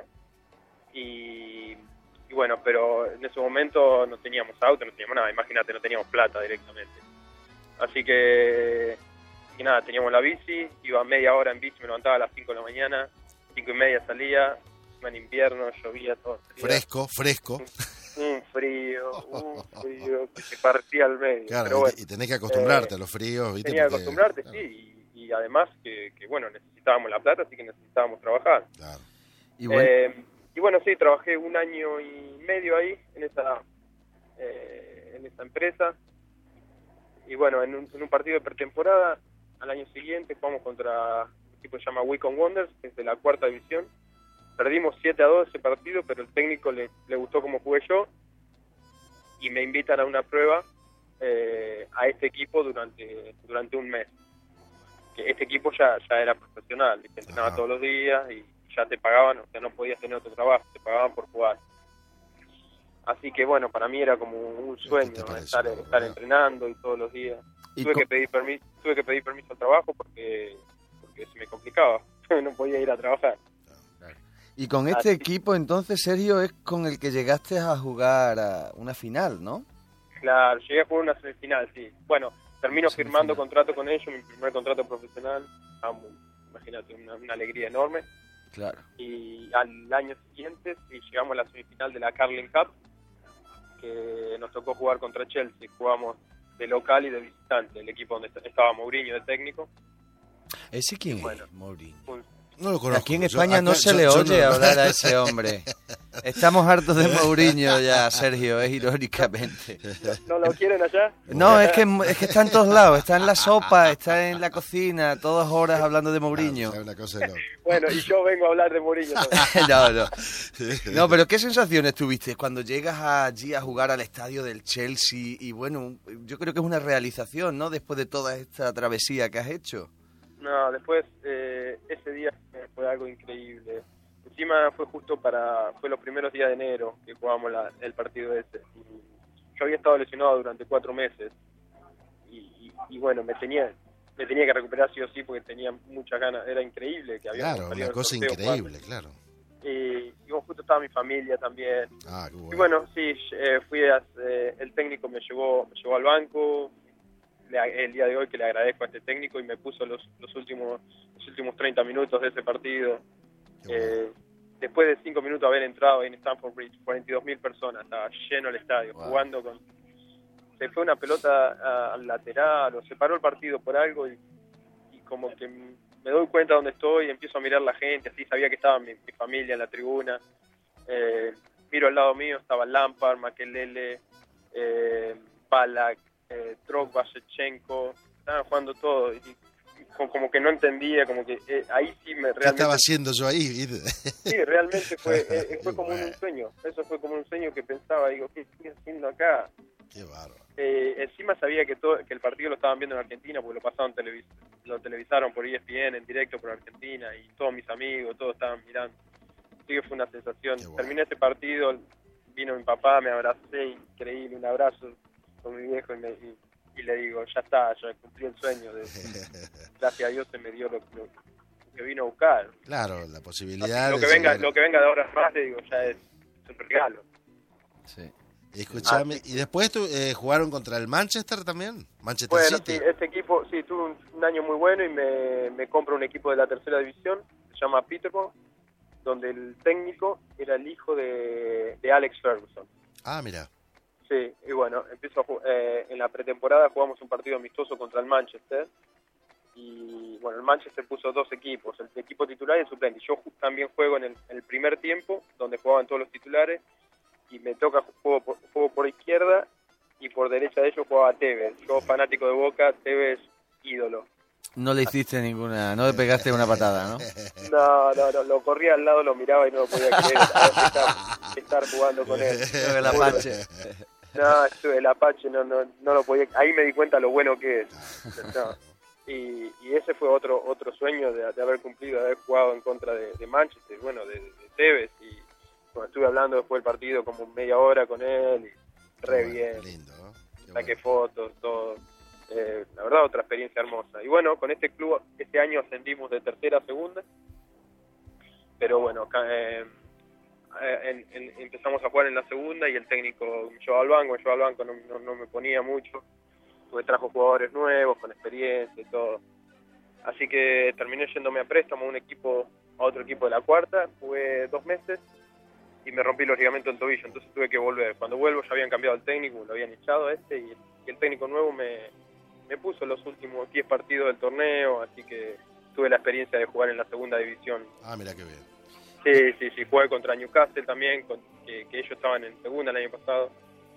y, y bueno, pero en ese momento no teníamos auto, no teníamos nada, imagínate, no teníamos plata directamente. Así que, y nada, teníamos la bici, iba media hora en bici, me levantaba a las cinco de la mañana, cinco y media salía, en invierno, llovía todo el día. Fresco, fresco. Un frío, un frío que se partía al medio. Claro, pero y- bueno, y tenés que acostumbrarte eh, a los fríos, ¿viste? tenía que Porque- acostumbrarte, claro, sí, y, y además que, que, bueno, necesitábamos la plata, así que necesitábamos trabajar. claro. Y bueno, Eh, y bueno, sí, trabajé un año y medio ahí, en esa, eh, en esa empresa, y bueno, en un, en un partido de pretemporada, al año siguiente jugamos contra un equipo que se llama Wycombe Wanderers, que es de la cuarta división. Perdimos siete a dos ese partido, pero el técnico le, le gustó cómo jugué yo, y me invitan a una prueba eh, a este equipo durante durante un mes. Que este equipo ya ya era profesional, ¿viste? Entrenaba Ajá. todos los días y ya te pagaban, o sea, no podías tener otro trabajo, te pagaban por jugar. Así que bueno, para mí era como un sueño, te ¿no? parece, estar, la estar verdad? entrenando y todos los días. y Tuve co- que pedir permiso, tuve que pedir permiso al trabajo porque porque se me complicaba, no podía ir a trabajar. y con este así- equipo, entonces, Sergio, es con el que llegaste a jugar a una final, ¿no? Claro, llegué a jugar una semifinal, sí. Bueno, termino Semifinal. firmando contrato con ellos, mi primer contrato profesional. Ah, muy- imagínate, una, una alegría enorme. Claro. Y al año siguiente sí, llegamos a la semifinal de la Carling Cup, que nos tocó jugar contra Chelsea. Jugamos de local y de visitante, el equipo donde estaba Mourinho de técnico. ¿Ese quién Bueno. es, Mourinho? Un- No lo conozco. Aquí en Yo España no acá- se yo- le yo oye no- hablar a ese hombre. Estamos hartos de Mourinho ya, Sergio, es irónicamente. ¿No lo quieren allá? No, es que, es que está en todos lados, está en la sopa, está en la cocina, todas horas hablando de Mourinho. Es una cosa de loco. Bueno, y yo vengo a hablar de Mourinho también. No, no. No, pero ¿qué sensaciones tuviste cuando llegas allí a jugar al estadio del Chelsea? Y bueno, yo creo que es una realización, ¿no? Después de toda esta travesía que has hecho. No, después eh, ese día fue algo increíble. Encima fue justo para, fue los primeros días de enero que jugamos la, el partido ese. Y yo había estado lesionado durante cuatro meses y, y, y bueno, me tenía me tenía que recuperar sí o sí porque tenía muchas ganas. Era increíble que había Claro, una cosa increíble, jugando. Claro. Y, y bueno, justo estaba mi familia también. Ah, qué bueno. Y bueno, sí, eh, fui a, eh, el técnico me llevó, me llevó al banco. Le, el día de hoy que le agradezco a este técnico y me puso los, los últimos los últimos treinta minutos de ese partido. Eh, después de cinco minutos de haber entrado en Stamford Bridge, cuarenta y dos mil personas, estaba lleno el estadio, wow. Jugando con... Se fue una pelota al lateral, o se paró el partido por algo y, y como que me doy cuenta dónde estoy y empiezo a mirar la gente, así sabía que estaba mi, mi familia en la tribuna. Eh, miro al lado mío, estaba Lampard, Makelele, eh, Ballack, eh, Drogba, Shevchenko, estaban jugando todo y como que no entendía, como que eh, ahí sí me realmente... ¿Qué estaba haciendo yo ahí? Sí, realmente fue eh, fue como un sueño, eso fue como un sueño que pensaba, digo, ¿qué estoy haciendo acá? Qué bárbaro. Eh, encima sabía que todo, que el partido lo estaban viendo en Argentina porque lo pasaron televis lo televisaron por E S P N en directo por Argentina y todos mis amigos, todos estaban mirando. Así que fue una sensación. Bueno. Terminé ese partido, vino mi papá, me abracé, increíble, un abrazo con mi viejo y me... Y, y le digo, ya está, ya cumplí el sueño. De, gracias a Dios se me dio lo, lo que vino a buscar. Claro, la posibilidad. Lo que de venga, seguir. lo que venga de ahora más, le digo, ya es, es un regalo. Sí. Escuchame, ah, ¿y después tu, eh, jugaron contra el Manchester también? Manchester bueno, City. sí, ese equipo, sí, tuve un, un año muy bueno y me, me compro un equipo de la tercera división, se llama Peterborough, donde el técnico era el hijo de, de Alex Ferguson. Ah, mira. Sí, y bueno, empiezo a, eh, en la pretemporada jugamos un partido amistoso contra el Manchester y bueno, el Manchester puso dos equipos, el equipo titular y el suplente. Yo también juego en el, en el primer tiempo, donde jugaban todos los titulares, y me toca juego por, juego por izquierda y por derecha de ellos jugaba Tevez. Yo fanático de Boca, Tevez ídolo. No le hiciste ninguna, no le pegaste una patada, ¿no? No, no, no, lo corría al lado, lo miraba y no lo podía creer estar, estar jugando con él. El Apache. No, el Apache no, no, no lo podía, ahí me di cuenta lo bueno que es. No. Y, y ese fue otro otro sueño de, de haber cumplido, de haber jugado en contra de, de Manchester, bueno, de, de Tevez. Y bueno, estuve hablando después del partido como media hora con él y re bueno, bien. Qué lindo, ¿no? Qué Saqué bueno. fotos, todo. Eh, la verdad, otra experiencia hermosa. Y bueno, con este club, este año ascendimos de tercera a segunda. Pero bueno, acá, eh, En, en, empezamos a jugar en la segunda y el técnico me llevaba al banco, me llevaba al banco, no, no, no me ponía mucho, porque trajo jugadores nuevos, con experiencia y todo. Así que terminé yéndome a préstamo a un equipo, a otro equipo de la cuarta, jugué dos meses y me rompí los ligamentos del tobillo, entonces tuve que volver. Cuando vuelvo ya habían cambiado el técnico, lo habían echado a este y, y el técnico nuevo me, me puso los últimos diez partidos del torneo, así que tuve la experiencia de jugar en la segunda división. Ah, mira qué bien. Sí, sí, sí, jugué contra Newcastle también, con, que, que ellos estaban en segunda el año pasado.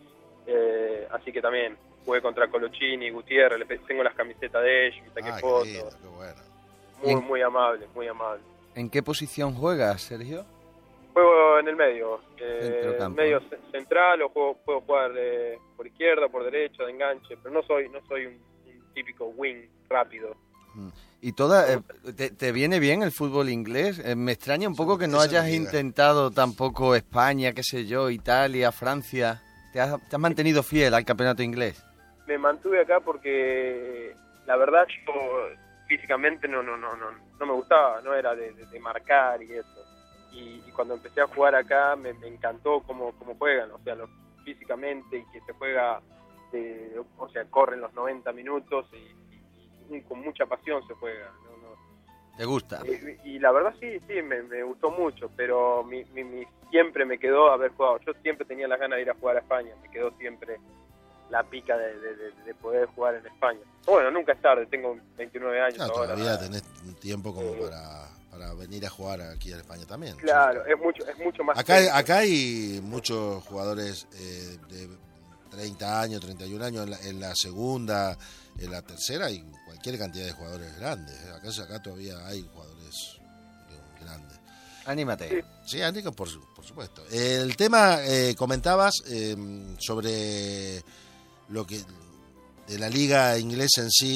Eh, así que también jugué contra Colochini, Gutiérrez, les tengo las camisetas de ellos, saqué Ah, qué fotos. lindo, qué bueno. Muy, En- muy amable, muy amable. ¿En qué posición juegas, Sergio? Juego en el medio, eh, Centrocampo, medio ¿no? ce- central, o juego, puedo jugar eh, por izquierda, por derecha, de enganche, pero no soy no soy un, un típico wing rápido. ¿Y toda, eh, te, te viene bien el fútbol inglés? Eh, me extraña un poco que no Eso hayas me llega. intentado tampoco España, qué sé yo, Italia, Francia. ¿Te has, te has mantenido fiel al campeonato inglés? Me mantuve acá porque la verdad yo físicamente no no no no, no me gustaba, no era de, de, de marcar y eso. Y, y cuando empecé a jugar acá me, me encantó cómo, cómo juegan, o sea, lo, físicamente y que se juega, de, o sea, corren los noventa minutos y, y con mucha pasión se juega. ¿no? No. ¿Te gusta? Y, y la verdad sí, sí, me, me gustó mucho, pero mi, mi, mi- siempre me quedó haber jugado. Yo siempre tenía las ganas de ir a jugar a España, me quedó siempre la pica de, de, de- de poder jugar en España. Bueno, nunca es tarde, tengo veintinueve años Claro, ahora. todavía tenés un tiempo como Eh, para, para venir a jugar aquí a España también. Claro, es mucho, es mucho más. Acá, técnico. acá hay muchos jugadores eh, de treinta años, treinta y un años en la, en la segunda, en la tercera, hay cualquier cantidad de jugadores grandes. ¿eh? Acá, acá todavía hay jugadores eh, grandes. Anímate. Sí, Andy, por, su- por supuesto. El tema, eh, comentabas eh, sobre lo que de la liga inglesa en sí,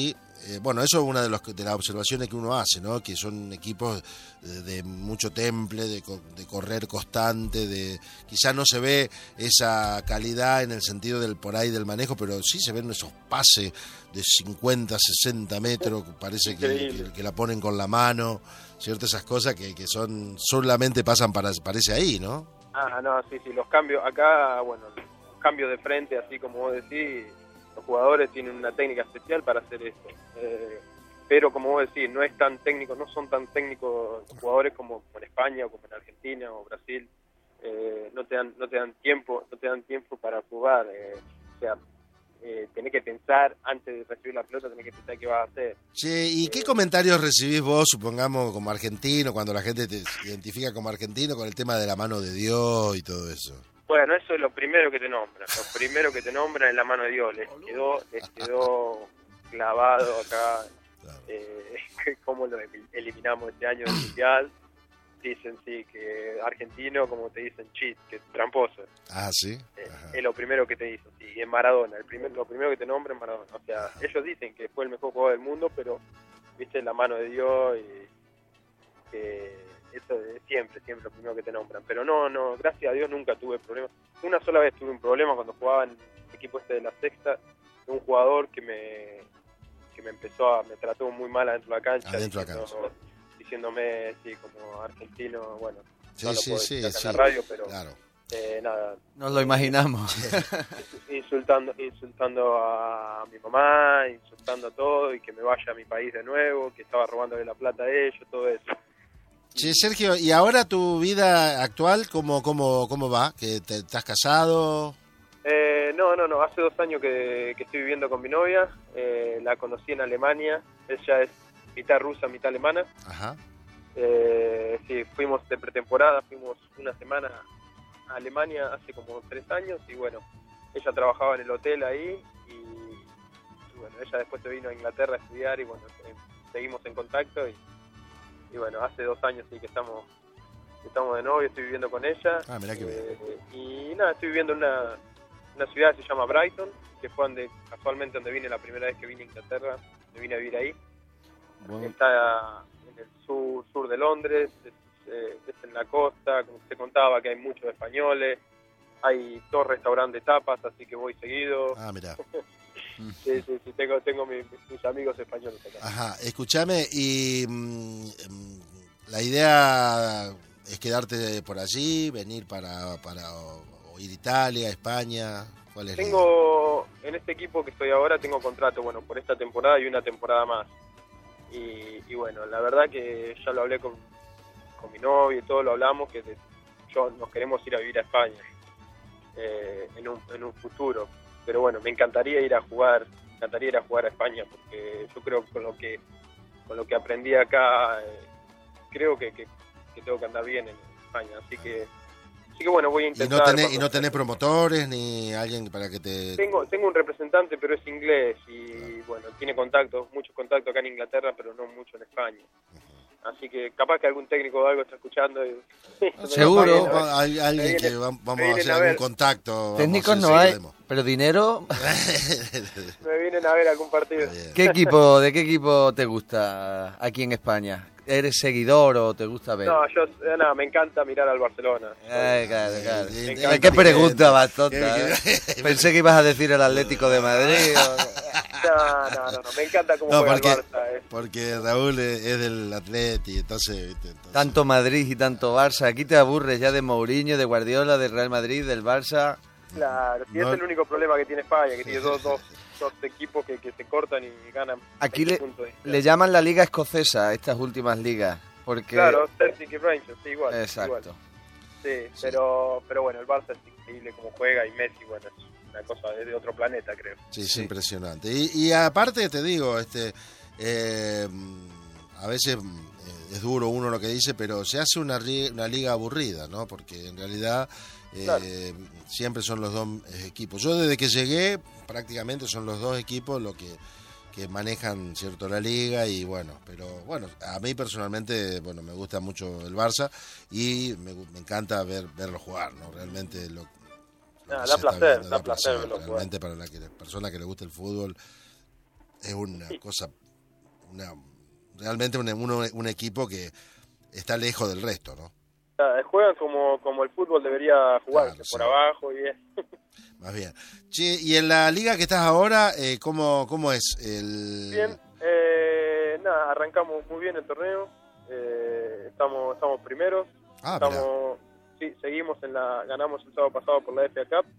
eh, bueno, eso es una de, los, de las observaciones que uno hace, ¿no? Que son equipos de, de mucho temple, de, de correr constante, de quizás no se ve esa calidad en el sentido del por ahí del manejo, pero sí se ven esos pases de cincuenta, sesenta metros, parece que, que, que la ponen con la mano, ¿cierto? Esas cosas que, que son solamente pasan para, parece ahí, ¿no? Ah, no, sí, sí, los cambios, acá, bueno, los cambios de frente, así como vos decís, los jugadores tienen una técnica especial para hacer esto. Eh, pero como vos decís, no es tan técnico, no son tan técnicos los jugadores como en España o como en Argentina o Brasil. Eh, no te dan, no te dan tiempo, no te dan tiempo para jugar. Eh, o sea, eh, tenés que pensar antes de recibir la pelota, tenés que pensar qué vas a hacer. Che, ¿y eh, qué comentarios recibís vos, supongamos, como argentino, cuando la gente te identifica como argentino con el tema de la mano de Dios y todo eso? Bueno, eso es lo primero que te nombran. Lo primero que te nombran es la mano de Dios. Les quedó, les quedó clavado acá. Claro. Eh, cómo lo eliminamos este año del Mundial. Dicen, sí, que argentino, como te dicen, cheat, que es tramposo. Ah, sí. Eh, Ajá. es lo primero que te dicen, sí, y es Maradona. El primer, lo primero que te nombran es Maradona. O sea, ellos dicen que fue el mejor jugador del mundo, pero, viste, la mano de Dios y que... Eso es siempre, siempre lo primero que te nombran. Pero no, no, gracias a Dios nunca tuve problemas. Una sola vez tuve un problema cuando jugaba en el equipo este de la Sexta, de un jugador que me que me empezó a, me trató muy mal adentro de la cancha. Adentro de la diciendo, cancha. Diciéndome, sí, como argentino, bueno, Sí, no lo sí, puedo sí, decir acá sí. en la radio, pero Claro. eh, nada. Nos lo imaginamos. insultando insultando a mi mamá, insultando a todo, y que me vaya a mi país de nuevo, que estaba robándole la plata a ellos, todo eso. Che, Sergio, ¿y ahora tu vida actual cómo cómo cómo va? ¿Que te estás casado? Eh, no, no, no. Hace dos años que, que estoy viviendo con mi novia. Eh, la conocí en Alemania. Ella es mitad rusa, mitad alemana. Ajá. Eh, sí, fuimos de pretemporada, fuimos una semana a Alemania hace como tres años y bueno, ella trabajaba en el hotel ahí y, y bueno, ella después se vino a Inglaterra a estudiar y bueno, eh, seguimos en contacto y, y bueno, hace dos años sí que estamos estamos de novio, estoy viviendo con ella. Ah, mirá qué eh, Y nada, estoy viviendo en una, una ciudad que se llama Brighton, que fue donde, casualmente donde vine la primera vez que vine a Inglaterra, me vine a vivir ahí. Bueno. Está en el sur sur de Londres, es, eh, es en la costa, como te contaba que hay muchos españoles, hay dos restaurantes de tapas, así que voy seguido. Ah, mirá. Sí, sí, sí, tengo, tengo mis, mis amigos españoles acá. Ajá, escúchame, y mm, la idea es quedarte por allí, venir para, para o, o ir a Italia, España, ¿cuál es la idea? Tengo, en este equipo que estoy ahora, tengo contrato, bueno, por esta temporada y una temporada más. Y, y bueno, la verdad que ya lo hablé con, con mi novio y todo, lo hablamos, que de, yo nos queremos ir a vivir a España eh, en, un, en un futuro. Pero bueno, me encantaría ir a jugar, me encantaría ir a jugar a España, porque yo creo que con lo que, con lo que aprendí acá, eh, creo que, que, que tengo que andar bien en España. Así que, así que bueno, voy a ¿Y intentar. no tenés, cuando- y no tenés promotores ni alguien para que te... Tengo, tengo un representante, pero es inglés y bueno, tiene contactos, muchos contactos acá en Inglaterra, pero no mucho en España. Así que capaz que algún técnico o algo está escuchando. Y, Seguro. Me vienen a ver. Hay alguien Me que viene- va- me vamos a vienen hacer a algún ver. contacto. vamos a Técnicos hacer no si hay, podemos. pero dinero. Me vienen a ver algún partido. Está bien. ¿Qué equipo, de qué equipo te gusta aquí en España? ¿Eres seguidor o te gusta ver? No, yo, eh, nada, me encanta mirar al Barcelona. Ay, claro, claro. Eh, encanta. Ay, qué pregunta más tonta. ¿Qué- ¿eh? qué- Pensé que ibas a decir el Atlético de Madrid. o- No, no, no, no, me encanta cómo No, juega porque, el Barça. eh. porque Raúl es es del Atleti, entonces... ¿viste? Entonces- Tanto Madrid y tanto Barça. Aquí te aburres ya de Mourinho, de Guardiola, del Real Madrid, del Barça. Claro, si No- es el único problema que tiene España, que tiene dos, dos, dos equipos que, que se cortan y ganan. Aquí veinte le, puntos. le llaman la Liga Escocesa, estas últimas ligas. Porque... Claro, Celtic y Rangers, sí, igual. Exacto. igual. Sí, pero, pero bueno, el Barça es increíble como juega y Messi, bueno, es una cosa de, de otro planeta, creo. Sí, es Sí. impresionante. Y, y aparte te digo, este, eh, a veces eh, es duro uno lo que dice, pero se hace una, ri- una liga aburrida, ¿no? Porque en realidad eh, Claro. siempre son los dos eh, equipos. Yo desde que llegué prácticamente son los dos equipos lo que que manejan cierto la liga y bueno, pero bueno, a mí personalmente, bueno, me gusta mucho el Barça y me, gu- me encanta ver verlo jugar, ¿no? Realmente lo, lo Ah, que da se está placer, viendo, da placer verlo jugar. realmente para la que, persona que le gusta el fútbol es una Sí. cosa una, realmente un, un, un equipo que está lejos del resto, ¿no? Ah, juegan como, como el fútbol debería jugar, Claro, por sí. abajo y bien. Más bien. Che, y en la liga que estás ahora, eh, ¿cómo, ¿cómo es? El... Bien, eh, nada, arrancamos muy bien el torneo, eh, estamos estamos primeros, Ah, mirá. estamos, sí, seguimos en la, ganamos el sábado pasado por la F A Cup,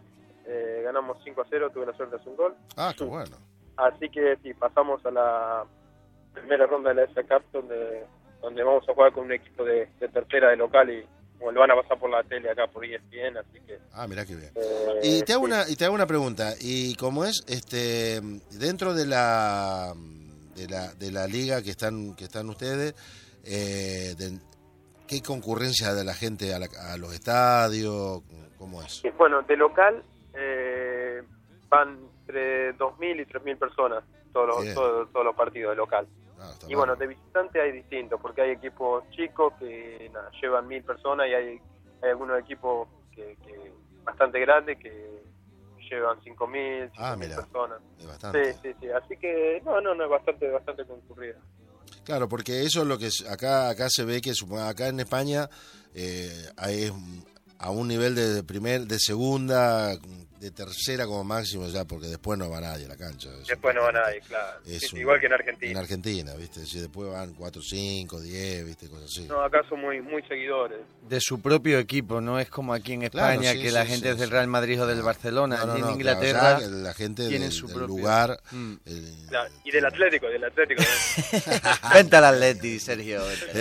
eh, ganamos cinco a cero, tuve la suerte de hacer un gol, Ah, qué bueno. así que sí, pasamos a la primera ronda de la F A Cup donde donde vamos a jugar con un equipo de, de tercera de local y como lo van a pasar por la tele acá por E S P N, así que... Ah, mirá qué bien. eh, Y te hago sí. una y te hago una pregunta. ¿Y cómo es este dentro de la de la de la liga que están que están ustedes? Eh, de, ¿Qué concurrencia de la gente a, la- a los estadios? ¿Cómo es? Sí, bueno, de local eh, van entre dos mil y tres mil personas todos los, Bien. todos, todos los partidos de local. Ah, está Y bueno, bárbaro. de visitante hay distintos, porque hay equipos chicos que nada, llevan mil personas y hay, hay algunos equipos que, que bastante grandes que llevan cinco mil, Ah, cinco mil mirá. personas. Es bastante. Sí, sí, sí. Así que no, no, no, es bastante, bastante concurrida. Claro, porque eso es lo que es- acá acá se ve que suponga- acá en España eh, hay un- a un nivel de primer, de segunda, de tercera como máximo ya, porque después no va nadie a la cancha. Es Después no va importante. nadie, claro. Es Sí, sí, un- igual que en En Argentina. Argentina, ¿viste? Si después van cuatro, cinco, diez, ¿viste? Cosas así. No, acá son muy, muy seguidores. De su propio equipo, no es como aquí en Claro, España, sí, que sí, la sí, gente es del sí. Real Madrid o del No. Barcelona. No, no, Allí no, en claro, Inglaterra ya la gente tienen del, su del propio. lugar. Mm. el- La- y del Atlético, del Atlético. Vente al Atleti, Sergio.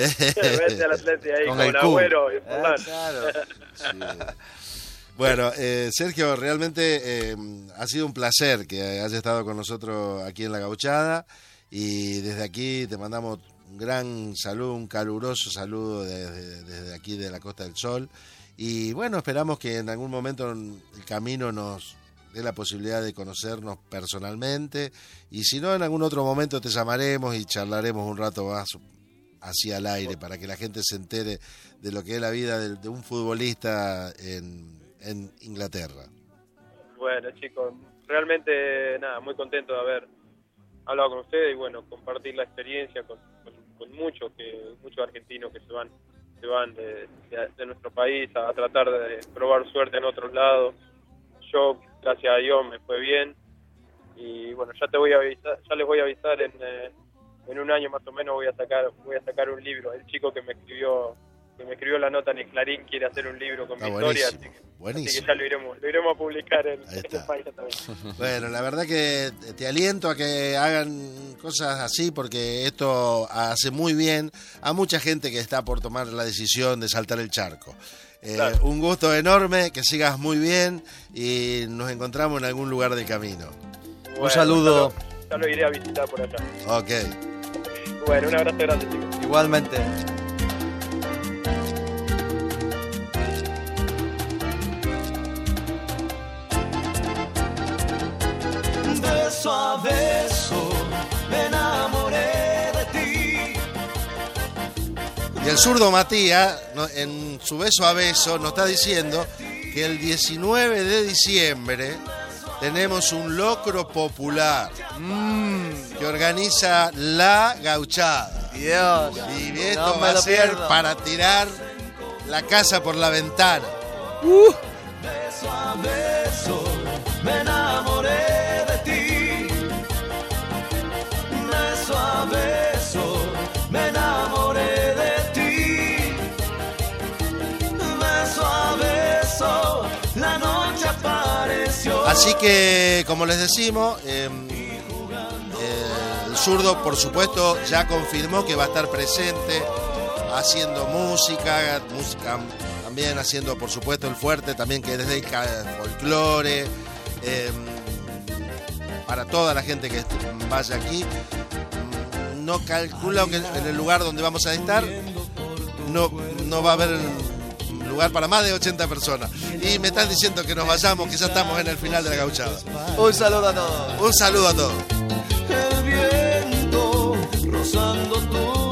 Vete al Atlético ahí Con con, el Q. Agüero y Ah, Forlán. claro. Sí. Bueno, eh, Sergio, realmente eh, ha sido un placer que hayas estado con nosotros aquí en La Gauchada y desde aquí te mandamos un gran saludo, un caluroso saludo desde, desde aquí de la Costa del Sol y bueno, esperamos que en algún momento el camino nos dé la posibilidad de conocernos personalmente y si no, en algún otro momento te llamaremos y charlaremos un rato más hacia el aire para que la gente se entere de lo que es la vida de, de un futbolista en, en Inglaterra. Bueno, chicos, realmente nada, muy contento de haber hablado con ustedes y bueno, compartir la experiencia con, con, con muchos que muchos argentinos que se van se van de, de, de nuestro país a tratar de probar suerte en otros lados. Yo, gracias a Dios, me fue bien y bueno, ya te voy a avisar, ya les voy a avisar en eh, en un año más o menos voy a sacar voy a sacar un libro. El chico que me escribió que me escribió la nota en el Clarín quiere hacer un libro con Está mi historia, buenísimo, así que, buenísimo. así que ya lo iremos lo iremos a publicar en, Ahí en está. España también. Bueno, la verdad que te aliento a que hagan cosas así porque esto hace muy bien a mucha gente que está por tomar la decisión de saltar el charco. Eh, Claro. Un gusto enorme, que sigas muy bien y nos encontramos en algún lugar del camino. Bueno, saludo. Ya lo, ya lo iré a visitar por allá. Ok. Bueno, un abrazo grande, chicos. Igualmente. Beso a beso me enamoré de ti. Y el zurdo Matías, no, en su beso a beso, nos está diciendo que el diecinueve de diciembre tenemos un locro popular Mm, que organiza La Gauchada. Dios. Y esto No me va a lo ser pierdo. para tirar la casa por la ventana. Beso a beso me enamoré de ti. Beso a beso me enamoré de ti. Beso a beso la noche apareció. Así que, como les decimos, eh, eh, el zurdo, por supuesto, ya confirmó que va a estar presente haciendo música, música también haciendo, por supuesto, el fuerte, también que es del folclore, eh, para toda la gente que vaya aquí. No calculo que en el lugar donde vamos a estar no, no va a haber lugar para más de ochenta personas. Y me están diciendo que nos vayamos, que ya estamos en el final de La Gauchada. Un saludo a todos. Un saludo a todos. El viento rozando tu